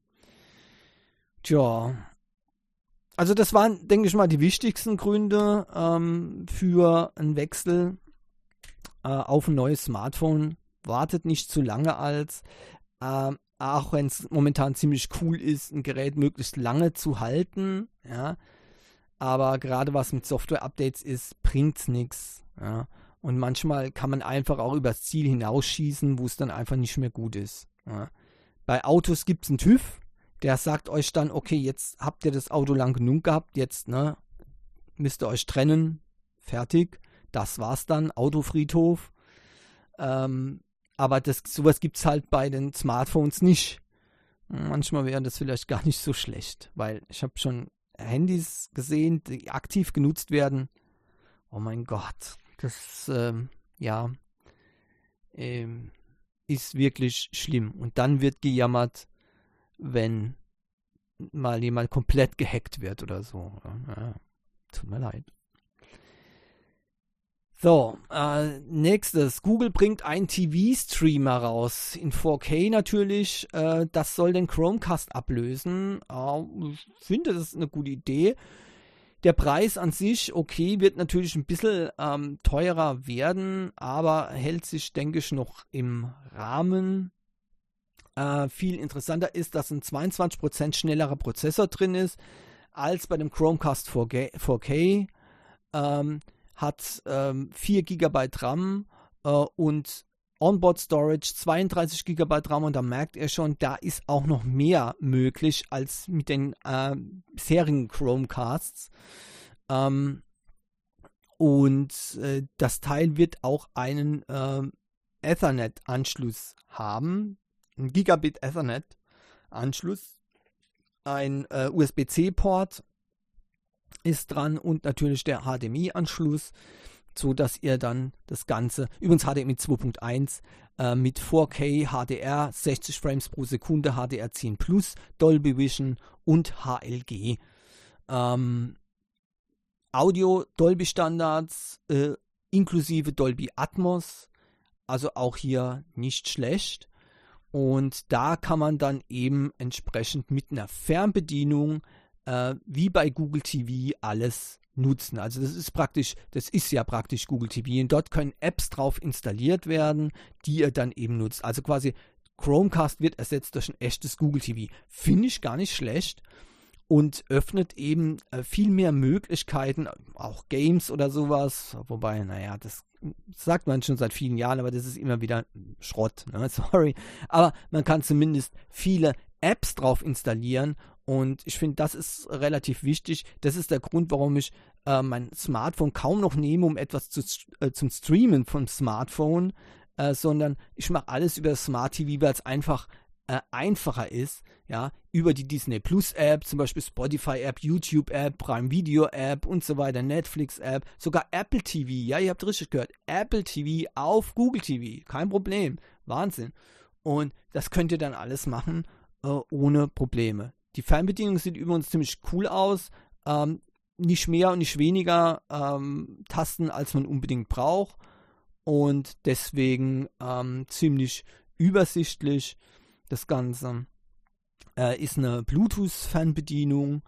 Tja. Also das waren, denke ich mal, die wichtigsten Gründe für einen Wechsel auf ein neues Smartphone. Wartet nicht zu lange auch wenn es momentan ziemlich cool ist, ein Gerät möglichst lange zu halten, ja. Aber gerade was mit Software-Updates ist, bringt's nichts. Ja. Und manchmal kann man einfach auch übers Ziel hinausschießen, wo es dann einfach nicht mehr gut ist. Ja. Bei Autos gibt es einen TÜV, der sagt euch dann, okay, jetzt habt ihr das Auto lang genug gehabt, jetzt müsst ihr euch trennen, fertig. Das war's dann, Autofriedhof. Aber sowas gibt es halt bei den Smartphones nicht. Manchmal wäre das vielleicht gar nicht so schlecht, weil ich habe schon Handys gesehen, die aktiv genutzt werden. Oh mein Gott, das ist wirklich schlimm. Und dann wird gejammert, wenn mal jemand komplett gehackt wird oder so. Ja, tut mir leid. So, nächstes. Google bringt einen TV-Streamer raus. In 4K natürlich. Das soll den Chromecast ablösen. Ich finde, das ist eine gute Idee. Der Preis an sich, okay, wird natürlich ein bisschen teurer werden, aber hält sich, denke ich, noch im Rahmen. Viel interessanter ist, dass ein 22% schnellerer Prozessor drin ist als bei dem Chromecast 4K. Hat 4 GB RAM und Onboard Storage 32 GB RAM und da merkt ihr schon, da ist auch noch mehr möglich als mit den bisherigen Chromecasts. Das Teil wird auch einen Ethernet-Anschluss haben, ein Gigabit Ethernet-Anschluss, ein USB-C-Port ist dran und natürlich der HDMI-Anschluss, so dass ihr dann das Ganze, übrigens HDMI 2.1 mit 4K HDR, 60 Frames pro Sekunde, HDR10 Plus, Dolby Vision und HLG. Audio Dolby Standards inklusive Dolby Atmos, also auch hier nicht schlecht. Und da kann man dann eben entsprechend mit einer Fernbedienung wie bei Google TV alles nutzen. Also das ist ja praktisch Google TV und dort können Apps drauf installiert werden, die ihr dann eben nutzt. Also quasi Chromecast wird ersetzt durch ein echtes Google TV. Finde ich gar nicht schlecht und öffnet eben viel mehr Möglichkeiten, auch Games oder sowas. Wobei, naja, das sagt man schon seit vielen Jahren, aber das ist immer wieder Schrott. Ne? Sorry. Aber man kann zumindest viele Apps drauf installieren Und ich finde, das ist relativ wichtig. Das ist der Grund, warum ich mein Smartphone kaum noch nehme, um etwas zum Streamen vom Smartphone, sondern ich mache alles über das Smart TV, weil es einfach einfacher ist, ja, über die Disney Plus App, zum Beispiel Spotify App, YouTube App, Prime Video App und so weiter, Netflix App, sogar Apple TV, ja, ihr habt richtig gehört, Apple TV auf Google TV, kein Problem, Wahnsinn. Und das könnt ihr dann alles machen, ohne Probleme. Die Fernbedienung sieht übrigens ziemlich cool aus, nicht mehr und nicht weniger Tasten, als man unbedingt braucht und deswegen ziemlich übersichtlich. Das Ganze ist eine Bluetooth-Fernbedienung,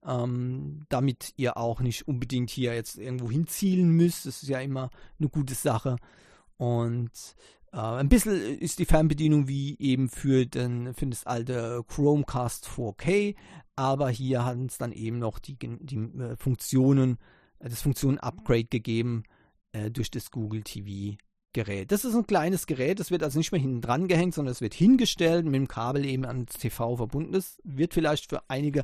damit ihr auch nicht unbedingt hier jetzt irgendwo hinzielen müsst. Das ist ja immer eine gute Sache. Und ein bisschen ist die Fernbedienung wie eben für das alte Chromecast 4K, aber hier hat es dann eben noch die Funktionen, das Funktionen-Upgrade gegeben durch das Google TV Gerät. Das ist ein kleines Gerät, das wird also nicht mehr hinten dran gehängt, sondern es wird hingestellt, mit dem Kabel eben ans TV verbunden. Das wird vielleicht für einige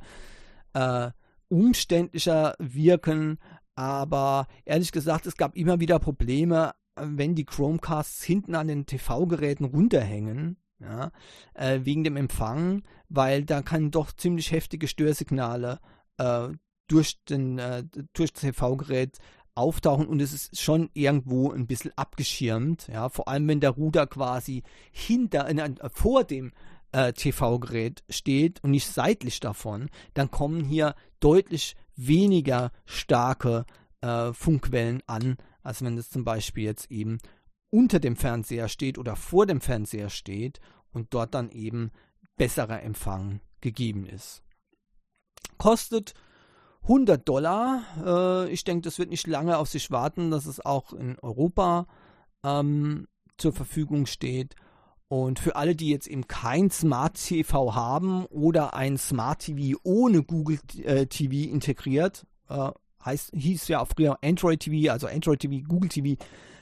umständlicher wirken, aber ehrlich gesagt, es gab immer wieder Probleme, wenn die Chromecasts hinten an den TV-Geräten runterhängen, ja, wegen dem Empfang, weil da kann doch ziemlich heftige Störsignale durch das TV-Gerät auftauchen und es ist schon irgendwo ein bisschen abgeschirmt, ja, vor allem wenn der Router quasi vor dem TV-Gerät steht und nicht seitlich davon, dann kommen hier deutlich weniger starke Funkwellen an, als wenn es zum Beispiel jetzt eben unter dem Fernseher steht oder vor dem Fernseher steht und dort dann eben besserer Empfang gegeben ist. Kostet $100. Ich denke, das wird nicht lange auf sich warten, dass es auch in Europa zur Verfügung steht. Und für alle, die jetzt eben kein Smart TV haben oder ein Smart TV ohne Google TV integriert, hieß ja auch früher Android TV, also Android TV, Google TV,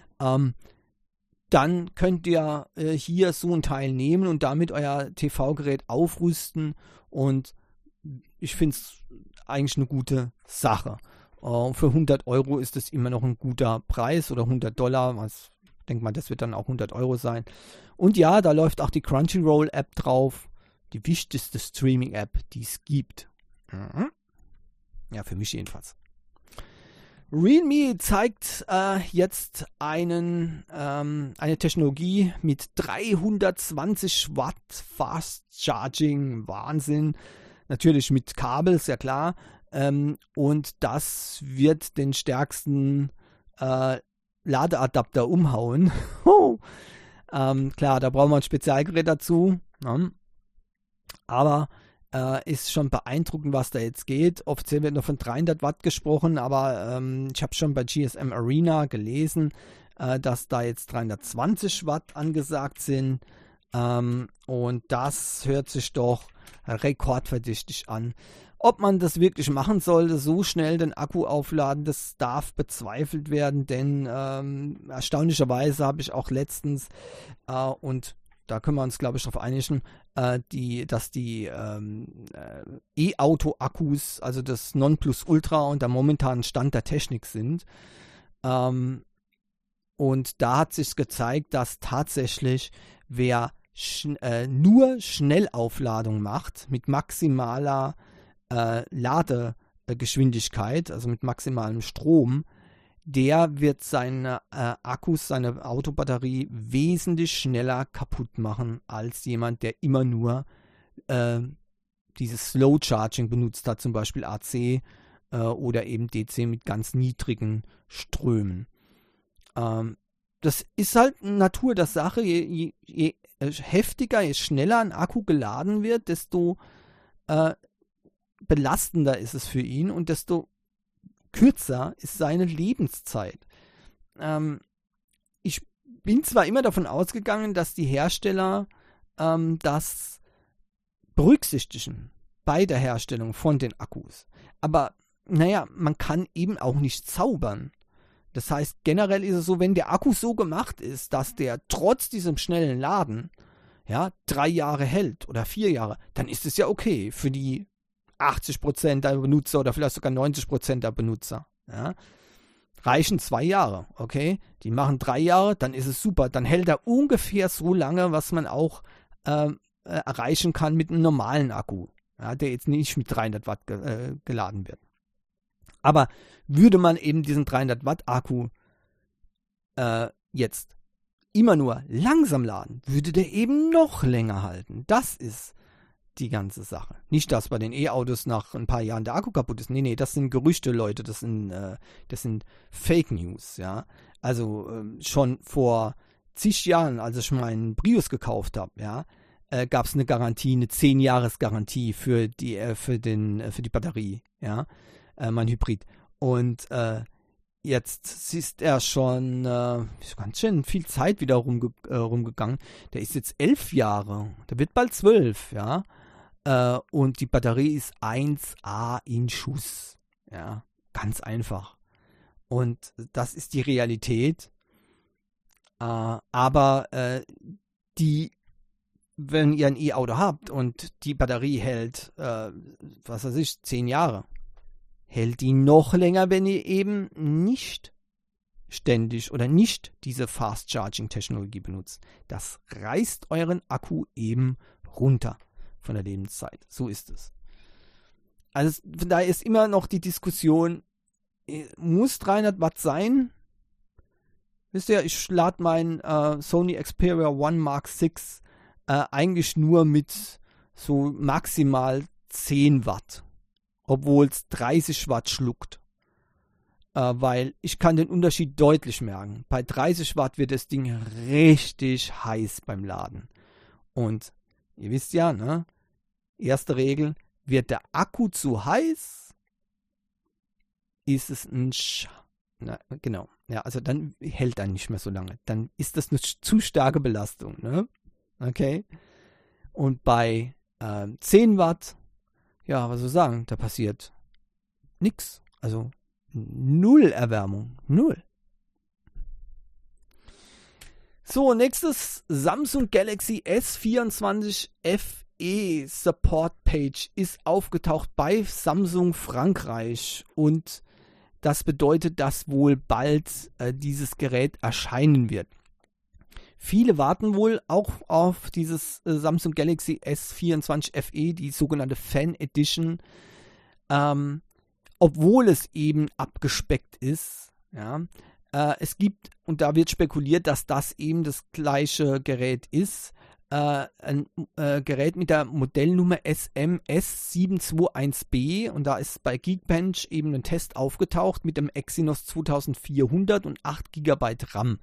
dann könnt ihr hier so ein Teil nehmen und damit euer TV-Gerät aufrüsten und ich finde es eigentlich eine gute Sache. Für €100 ist das immer noch ein guter Preis oder $100. Ich denke mal, das wird dann auch €100 sein. Und ja, da läuft auch die Crunchyroll-App drauf. Die wichtigste Streaming-App, die es gibt. Ja, für mich jedenfalls. Realme zeigt jetzt eine Technologie mit 320 Watt Fast Charging. Wahnsinn. Natürlich mit Kabel, ist ja klar. Und das wird den stärksten Ladeadapter umhauen. Klar, da brauchen wir ein Spezialgerät dazu. Ne? Aber ist schon beeindruckend, was da jetzt geht. Offiziell wird noch von 300 Watt gesprochen, aber ich habe schon bei GSM Arena gelesen, dass da jetzt 320 Watt angesagt sind. Und das hört sich doch rekordverdächtig an. Ob man das wirklich machen sollte, so schnell den Akku aufladen, das darf bezweifelt werden, denn erstaunlicherweise habe ich auch letztens, und da können wir uns, glaube ich, darauf einigen, dass die E-Auto-Akkus, also das Nonplusultra und der momentanen Stand der Technik sind. Und da hat sich gezeigt, dass tatsächlich wer nur Schnellaufladung macht mit maximaler Ladegeschwindigkeit, also mit maximalem Strom, der wird seine Akkus, seine Autobatterie wesentlich schneller kaputt machen als jemand, der immer nur dieses Slow Charging benutzt hat, zum Beispiel AC oder eben DC mit ganz niedrigen Strömen. Das ist halt Natur der Sache. Je heftiger, je schneller ein Akku geladen wird, desto belastender ist es für ihn und desto kürzer ist seine Lebenszeit. Ich bin zwar immer davon ausgegangen, dass die Hersteller das berücksichtigen bei der Herstellung von den Akkus. Aber naja, man kann eben auch nicht zaubern. Das heißt, generell ist es so, wenn der Akku so gemacht ist, dass der trotz diesem schnellen Laden 3 Jahre hält oder 4 Jahre, dann ist es ja okay. Für die 80% der Benutzer oder vielleicht sogar 90% der Benutzer. Ja. Reichen 2 Jahre, okay? Die machen 3 Jahre, dann ist es super. Dann hält er ungefähr so lange, was man auch erreichen kann mit einem normalen Akku, ja, der jetzt nicht mit 300 Watt geladen wird. Aber würde man eben diesen 300 Watt Akku jetzt immer nur langsam laden, würde der eben noch länger halten. Das ist die ganze Sache. Nicht, dass bei den E-Autos nach ein paar Jahren der Akku kaputt ist. Nee, das sind Gerüchte, Leute. Das sind Fake News, ja. Also schon vor zig Jahren, als ich meinen Prius gekauft habe, ja, gab es eine Garantie, eine 10-Jahres-Garantie für die Batterie, ja, mein Hybrid. Und jetzt ist er schon ganz schön viel Zeit wieder rumgegangen. Der ist jetzt 11 Jahre. Der wird bald 12, ja. Und die Batterie ist 1A in Schuss. Ja, ganz einfach. Und das ist die Realität. Aber wenn ihr ein E-Auto habt und die Batterie hält, 10 Jahre, hält die noch länger, wenn ihr eben nicht ständig oder nicht diese Fast-Charging-Technologie benutzt. Das reißt euren Akku eben runter von der Lebenszeit. So ist es. Also da ist immer noch die Diskussion, muss 300 Watt sein? Wisst ihr, ich lade mein Sony Xperia One Mark VI eigentlich nur mit so maximal 10 Watt. Obwohl es 30 Watt schluckt. Weil ich kann den Unterschied deutlich merken. Bei 30 Watt wird das Ding richtig heiß beim Laden. Und ihr wisst ja, ne? Erste Regel, wird der Akku zu heiß, ist es genau. Ja, also dann hält er nicht mehr so lange. Dann ist das eine zu starke Belastung, ne? Okay. Und bei 10 Watt, ja, was soll ich sagen, da passiert nichts. Also null Erwärmung. Null. So, nächstes Samsung Galaxy S24 FE Support Page ist aufgetaucht bei Samsung Frankreich und das bedeutet, dass wohl bald dieses Gerät erscheinen wird. Viele warten wohl auch auf dieses Samsung Galaxy S24 FE, die sogenannte Fan Edition, obwohl es eben abgespeckt ist. Ja. Es gibt, und da wird spekuliert, dass das eben das gleiche Gerät ist, ein Gerät mit der Modellnummer SMS721B, und da ist bei Geekbench eben ein Test aufgetaucht mit dem Exynos 2400 und 8 GB RAM.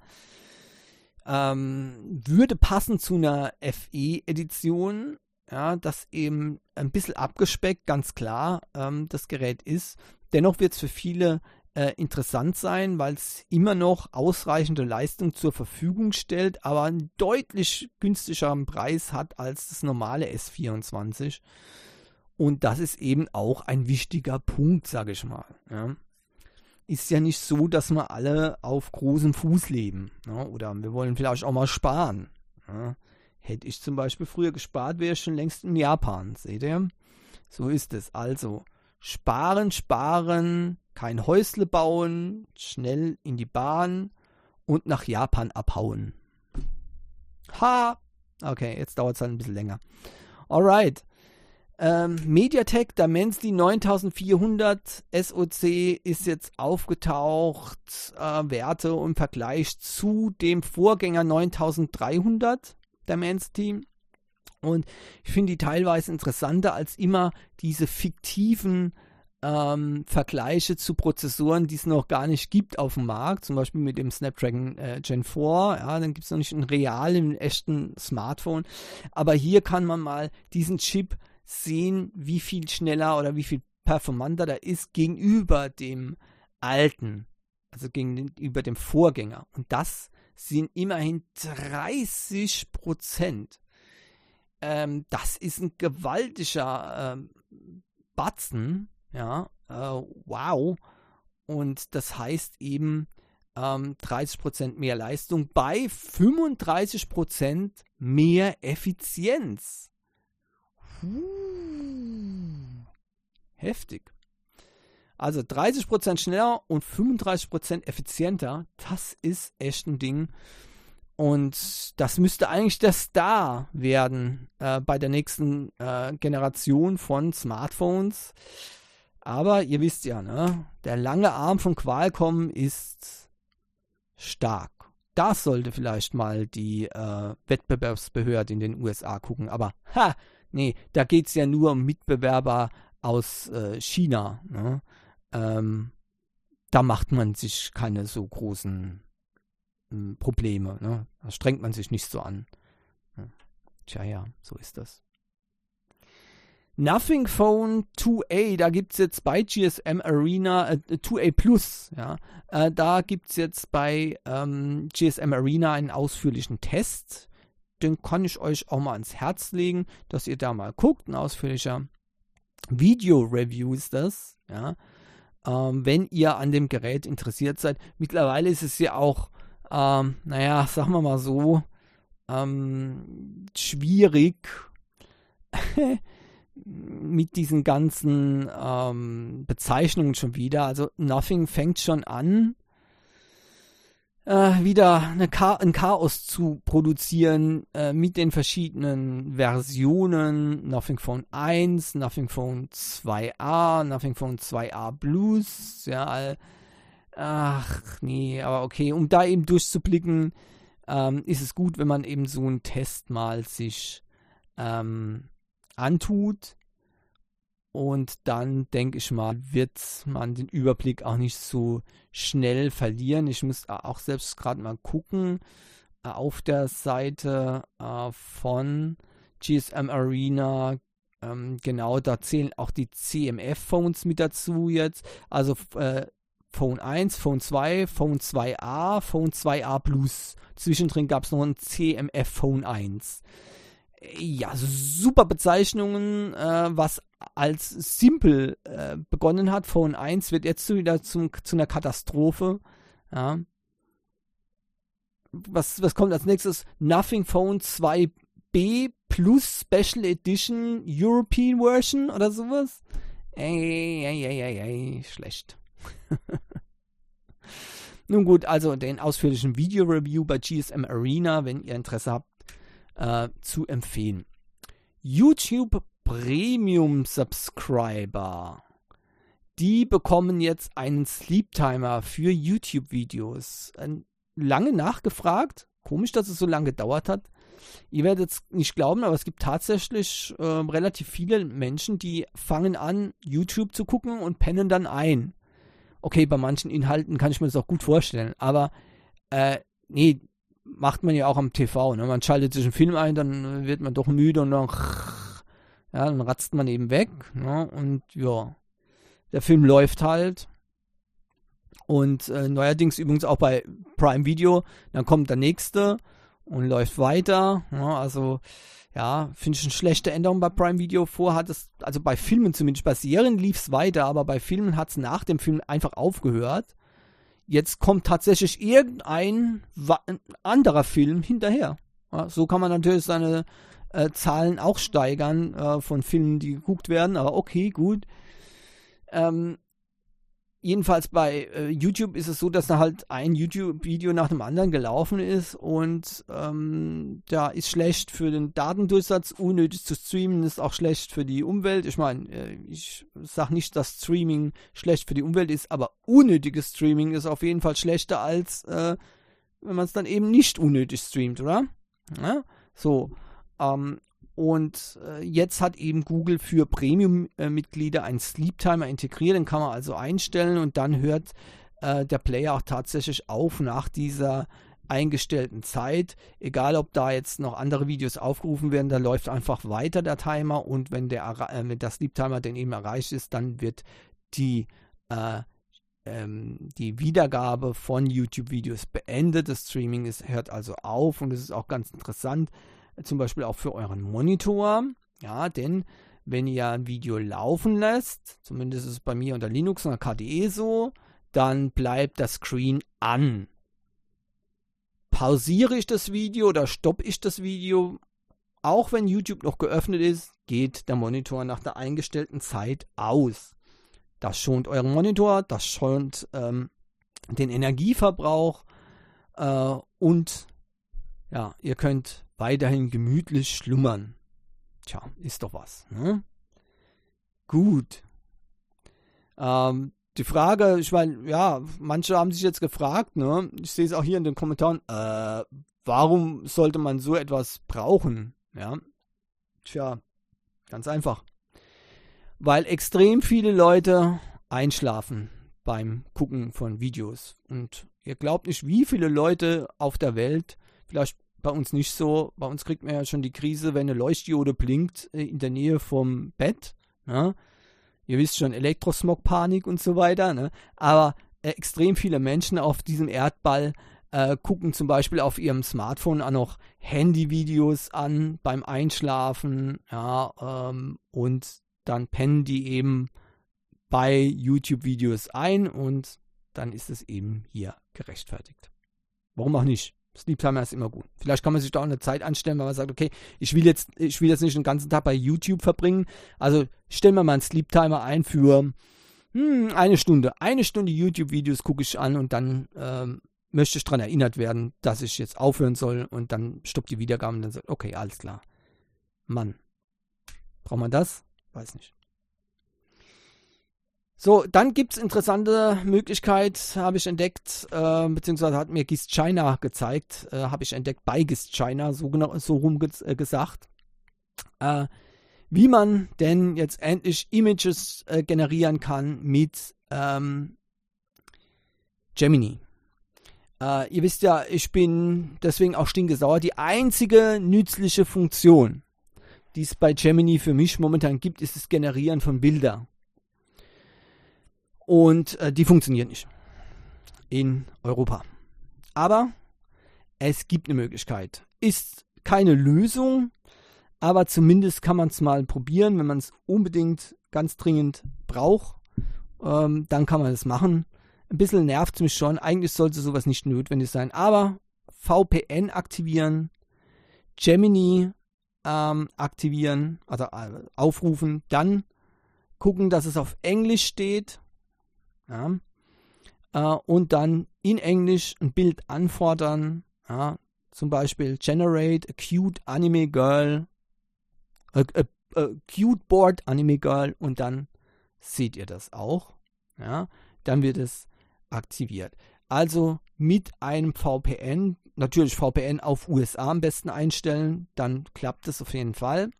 Würde passen zu einer FE-Edition, ja, das eben ein bisschen abgespeckt, ganz klar, das Gerät ist. Dennoch wird es für viele interessant sein, weil es immer noch ausreichende Leistung zur Verfügung stellt, aber einen deutlich günstigeren Preis hat als das normale S24. Und das ist eben auch ein wichtiger Punkt, sage ich mal. Ja. Ist ja nicht so, dass wir alle auf großem Fuß leben. Ja, oder wir wollen vielleicht auch mal sparen. Ja. Hätte ich zum Beispiel früher gespart, wäre ich schon längst in Japan. Seht ihr? So ist es. Also sparen, kein Häusle bauen, schnell in die Bahn und nach Japan abhauen. Ha! Okay, jetzt dauert es halt ein bisschen länger. Alright. MediaTek Dimensity 9400 SoC ist jetzt aufgetaucht. Werte im Vergleich zu dem Vorgänger 9300 Dimensity. Und ich finde die teilweise interessanter als immer diese fiktiven Vergleiche zu Prozessoren, die es noch gar nicht gibt auf dem Markt, zum Beispiel mit dem Snapdragon Gen 4, ja, dann gibt es noch nicht einen realen, echten Smartphone, aber hier kann man mal diesen Chip sehen, wie viel schneller oder wie viel performanter der ist gegenüber dem alten, also gegenüber dem Vorgänger, und das sind immerhin 30%. Das ist ein gewaltiger Batzen. Ja, wow. Und das heißt eben 30% mehr Leistung bei 35% mehr Effizienz. Heftig. Also 30% schneller und 35% effizienter, das ist echt ein Ding. Und das müsste eigentlich der Star werden bei der nächsten Generation von Smartphones. Aber ihr wisst ja, ne? Der lange Arm von Qualcomm ist stark. Das sollte vielleicht mal die Wettbewerbsbehörde in den USA gucken. Aber nee, da geht es ja nur um Mitbewerber aus China. Ne? Da macht man sich keine so großen Probleme. Ne? Da strengt man sich nicht so an. Tja, ja, so ist das. Nothing Phone 2a, da gibt es jetzt bei GSM Arena 2a Plus, ja, da gibt es jetzt bei GSM Arena einen ausführlichen Test. Den kann ich euch auch mal ans Herz legen, dass ihr da mal guckt. Ein ausführlicher Video-Review ist das, ja. Wenn ihr an dem Gerät interessiert seid. Mittlerweile ist es ja auch, sagen wir mal so, schwierig mit diesen ganzen Bezeichnungen schon wieder. Also Nothing fängt schon an, wieder ein Chaos zu produzieren mit den verschiedenen Versionen. Nothing Phone 1, Nothing Phone 2a, Nothing Phone 2a Plus. Ja, ach nee, aber okay, um da eben durchzublicken, ist es gut, wenn man eben so einen Test mal sich antut, und dann, denke ich mal, wird man den Überblick auch nicht so schnell verlieren. Ich muss auch selbst gerade mal gucken, auf der Seite von GSM Arena, genau, da zählen auch die CMF-Phones mit dazu jetzt, also Phone 1, Phone 2, Phone 2a, Phone 2a Plus. Zwischendrin gab es noch ein CMF Phone 1. Ja, super Bezeichnungen, was als simpel begonnen hat. Phone 1 wird jetzt wieder zu einer Katastrophe. Ja. Was kommt als nächstes? Nothing Phone 2b Plus Special Edition European Version oder sowas? Schlecht. Nun gut, also den ausführlichen Video-Review bei GSM Arena, wenn ihr Interesse habt, zu empfehlen. YouTube Premium Subscriber, die bekommen jetzt einen Sleep Timer für YouTube-Videos. Lange nachgefragt, komisch, dass es so lange gedauert hat. Ihr werdet es nicht glauben, aber es gibt tatsächlich relativ viele Menschen, die fangen an, YouTube zu gucken und pennen dann ein. Okay, bei manchen Inhalten kann ich mir das auch gut vorstellen, aber nee, macht man ja auch am TV, ne? Man schaltet sich einen Film ein, dann wird man doch müde und dann ratzt man eben weg, ne? Und ja, der Film läuft halt. Und neuerdings übrigens auch bei Prime Video, dann kommt der nächste und läuft weiter. Ne? Also ja, finde ich eine schlechte Änderung bei Prime Video. Vorher hat es, also bei Filmen zumindest, bei Serien lief es weiter, aber bei Filmen hat es nach dem Film einfach aufgehört. Jetzt kommt tatsächlich irgendein anderer Film hinterher. Ja, so kann man natürlich seine Zahlen auch steigern von Filmen, die geguckt werden, aber okay, gut. Jedenfalls bei YouTube ist es so, dass da halt ein YouTube-Video nach dem anderen gelaufen ist und da ist schlecht für den Datendurchsatz, unnötig zu streamen, ist auch schlecht für die Umwelt. Ich meine, ich sage nicht, dass Streaming schlecht für die Umwelt ist, aber unnötiges Streaming ist auf jeden Fall schlechter als wenn man es dann eben nicht unnötig streamt, oder? Ja? So, und jetzt hat eben Google für Premium-Mitglieder einen Sleep-Timer integriert, den kann man also einstellen und dann hört der Player auch tatsächlich auf nach dieser eingestellten Zeit. Egal, ob da jetzt noch andere Videos aufgerufen werden, da läuft einfach weiter der Timer und wenn der Sleep-Timer dann eben erreicht ist, dann wird die Wiedergabe von YouTube-Videos beendet. Das Streaming hört also auf und es ist auch ganz interessant, zum Beispiel auch für euren Monitor, ja, denn wenn ihr ein Video laufen lässt, zumindest ist es bei mir unter Linux und KDE so, dann bleibt das Screen an. Pausiere ich das Video oder stoppe ich das Video, auch wenn YouTube noch geöffnet ist, geht der Monitor nach der eingestellten Zeit aus. Das schont euren Monitor, das schont den Energieverbrauch und ja, ihr könnt weiterhin gemütlich schlummern. Tja, ist doch was. Ne? Gut. Die Frage, ich meine, ja, manche haben sich jetzt gefragt, ne? Ich sehe es auch hier in den Kommentaren, warum sollte man so etwas brauchen? Ja, tja, ganz einfach. Weil extrem viele Leute einschlafen beim Gucken von Videos. Und ihr glaubt nicht, wie viele Leute auf der Welt, vielleicht bei uns nicht so, bei uns kriegt man ja schon die Krise, wenn eine Leuchtdiode blinkt in der Nähe vom Bett. Ne? Ihr wisst schon, Elektrosmog-Panik und so weiter. Ne? Aber extrem viele Menschen auf diesem Erdball gucken zum Beispiel auf ihrem Smartphone auch noch Handyvideos an beim Einschlafen. Ja, und dann pennen die eben bei YouTube-Videos ein und dann ist es eben hier gerechtfertigt. Warum auch nicht? Sleep Timer ist immer gut. Vielleicht kann man sich da auch eine Zeit anstellen, weil man sagt, okay, ich will jetzt nicht den ganzen Tag bei YouTube verbringen. Also stellen wir mal einen Sleep Timer ein für eine Stunde. Eine Stunde YouTube-Videos gucke ich an und dann möchte ich daran erinnert werden, dass ich jetzt aufhören soll und dann stoppt die Wiedergabe und dann sagt, okay, alles klar. Mann, braucht man das? Weiß nicht. So, dann gibt es interessante Möglichkeit, habe ich entdeckt, beziehungsweise hat mir Gist China gezeigt, habe ich entdeckt bei Gist China, so rum gesagt, wie man denn jetzt endlich Images generieren kann mit Gemini. Ihr wisst ja, ich bin deswegen auch stinkesauer. Die einzige nützliche Funktion, die es bei Gemini für mich momentan gibt, ist das Generieren von Bildern. Und die funktioniert nicht in Europa. Aber es gibt eine Möglichkeit. Ist keine Lösung, aber zumindest kann man es mal probieren. Wenn man es unbedingt ganz dringend braucht, dann kann man es machen. Ein bisschen nervt es mich schon. Eigentlich sollte sowas nicht notwendig sein. Aber VPN aktivieren, Gemini aktivieren, also aufrufen, dann gucken, dass es auf Englisch steht. Ja, und dann in Englisch ein Bild anfordern, ja, zum Beispiel generate a cute anime girl, a cute board anime girl und dann seht ihr das auch, ja, dann wird es aktiviert. Also mit einem VPN, natürlich VPN auf USA am besten einstellen, dann klappt es auf jeden Fall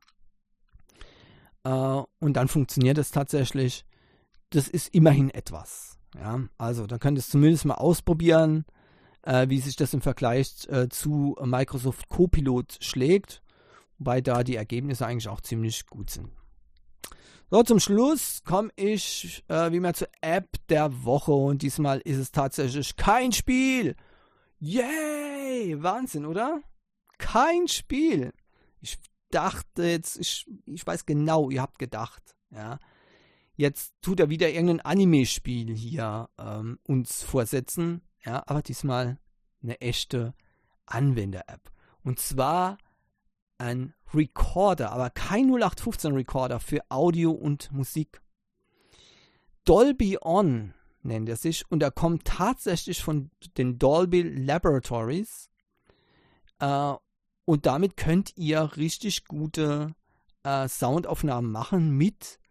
und dann funktioniert es tatsächlich. Das ist immerhin etwas. Ja, also da könnt ihr es zumindest mal ausprobieren, wie sich das im Vergleich zu Microsoft Copilot schlägt, wobei da die Ergebnisse eigentlich auch ziemlich gut sind. So, zum Schluss komme ich wie immer zur App der Woche und diesmal ist es tatsächlich kein Spiel. Yay! Wahnsinn, oder? Kein Spiel. Ich dachte jetzt, ich weiß genau, ihr habt gedacht, ja. Jetzt tut er wieder irgendein Anime-Spiel hier uns vorsetzen, ja, aber diesmal eine echte Anwender-App. Und zwar ein Recorder, aber kein 0815-Recorder für Audio und Musik. Dolby On nennt er sich und er kommt tatsächlich von den Dolby Laboratories und damit könnt ihr richtig gute Soundaufnahmen machen mit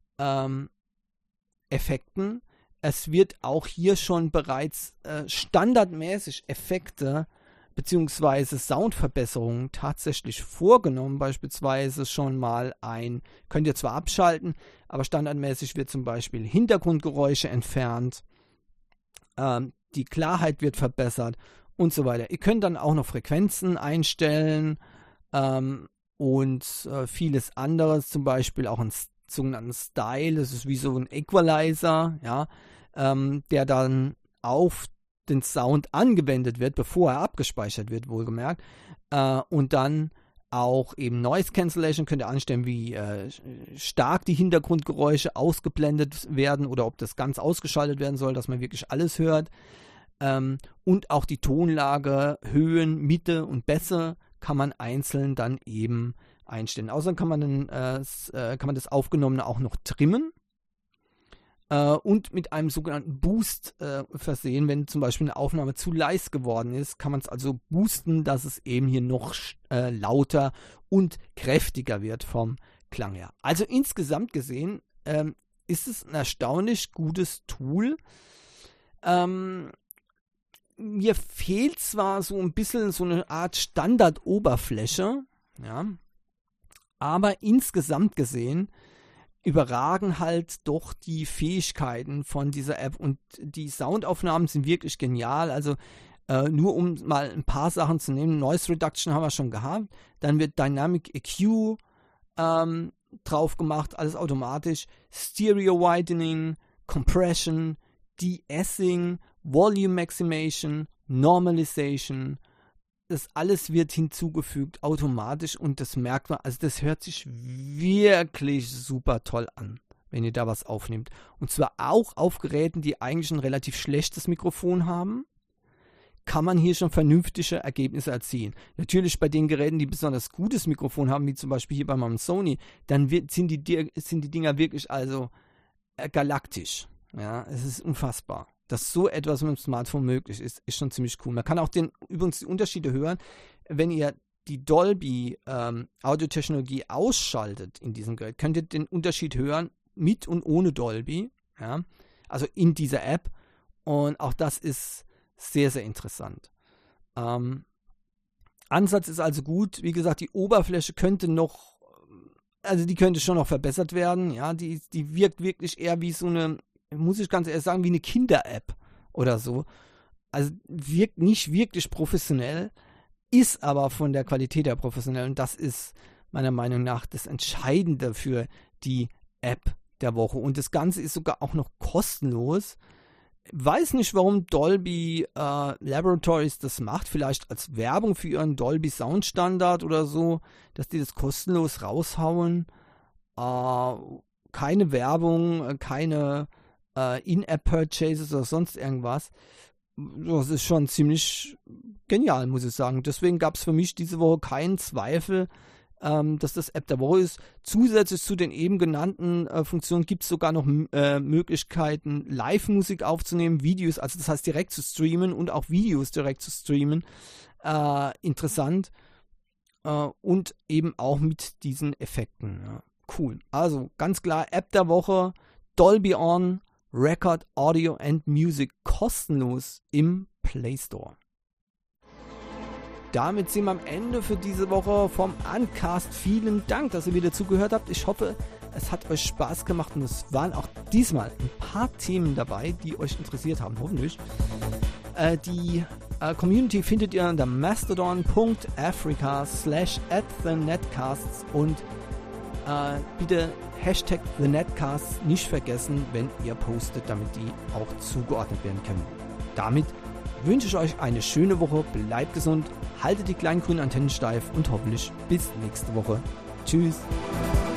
Effekten. Es wird auch hier schon bereits standardmäßig Effekte bzw. Soundverbesserungen tatsächlich vorgenommen. Beispielsweise schon mal könnt ihr zwar abschalten, aber standardmäßig wird zum Beispiel Hintergrundgeräusche entfernt, die Klarheit wird verbessert und so weiter. Ihr könnt dann auch noch Frequenzen einstellen und vieles anderes, zum Beispiel auch ein sogenannten Style, das ist wie so ein Equalizer, ja, der dann auf den Sound angewendet wird, bevor er abgespeichert wird, wohlgemerkt, und dann auch eben Noise Cancellation könnt ihr anstellen, wie stark die Hintergrundgeräusche ausgeblendet werden oder ob das ganz ausgeschaltet werden soll, dass man wirklich alles hört, und auch die Tonlage, Höhen, Mitte und Bässe kann man einzeln dann eben einstellen. Außerdem kann man das Aufgenommene auch noch trimmen und mit einem sogenannten Boost versehen. Wenn zum Beispiel eine Aufnahme zu leise geworden ist, kann man es also boosten, dass es eben hier noch lauter und kräftiger wird vom Klang her. Also insgesamt gesehen ist es ein erstaunlich gutes Tool. Mir fehlt zwar so ein bisschen so eine Art Standardoberfläche, ja, aber insgesamt gesehen überragen halt doch die Fähigkeiten von dieser App und die Soundaufnahmen sind wirklich genial. Also nur um mal ein paar Sachen zu nehmen, Noise Reduction haben wir schon gehabt, dann wird Dynamic EQ drauf gemacht, alles automatisch, Stereo Widening, Compression, De-Essing, Volume Maximation, Normalization, das alles wird hinzugefügt automatisch und das merkt man, also das hört sich wirklich super toll an, wenn ihr da was aufnehmt. Und zwar auch auf Geräten, die eigentlich ein relativ schlechtes Mikrofon haben, kann man hier schon vernünftige Ergebnisse erzielen. Natürlich bei den Geräten, die besonders gutes Mikrofon haben, wie zum Beispiel hier bei meinem Sony, dann sind die Dinger wirklich also galaktisch. Ja, es ist unfassbar. Dass so etwas mit dem Smartphone möglich ist, ist schon ziemlich cool. Man kann auch übrigens die Unterschiede hören, wenn ihr die Dolby Audiotechnologie ausschaltet in diesem Gerät, könnt ihr den Unterschied hören mit und ohne Dolby, ja, also in dieser App und auch das ist sehr, sehr interessant. Ansatz ist also gut, wie gesagt, die Oberfläche könnte schon noch verbessert werden, ja, die wirkt wirklich eher wie so eine, muss ich ganz ehrlich sagen, wie eine Kinder-App oder so. Also wirkt nicht wirklich professionell, ist aber von der Qualität her professionell und das ist meiner Meinung nach das Entscheidende für die App der Woche. Und das Ganze ist sogar auch noch kostenlos. Weiß nicht, warum Dolby Laboratories das macht, vielleicht als Werbung für ihren Dolby Sound Standard oder so, dass die das kostenlos raushauen. Keine Werbung, keine In-App-Purchases oder sonst irgendwas. Das ist schon ziemlich genial, muss ich sagen. Deswegen gab es für mich diese Woche keinen Zweifel, dass das App der Woche ist. Zusätzlich zu den eben genannten Funktionen gibt es sogar noch Möglichkeiten, Live-Musik aufzunehmen, Videos, also das heißt direkt zu streamen und auch Videos direkt zu streamen. Interessant. Und eben auch mit diesen Effekten. Ja. Cool. Also ganz klar, App der Woche, Dolby On, Record, Audio and Music kostenlos im Play Store. Damit sind wir am Ende für diese Woche vom Uncast. Vielen Dank, dass ihr wieder zugehört habt. Ich hoffe, es hat euch Spaß gemacht und es waren auch diesmal ein paar Themen dabei, die euch interessiert haben, hoffentlich. Die Community findet ihr unter mastodon.africa/@thenetcasts und bitte Hashtag TheNetcasts nicht vergessen, wenn ihr postet, damit die auch zugeordnet werden können. Damit wünsche ich euch eine schöne Woche, bleibt gesund, haltet die kleinen grünen Antennen steif und hoffentlich bis nächste Woche. Tschüss!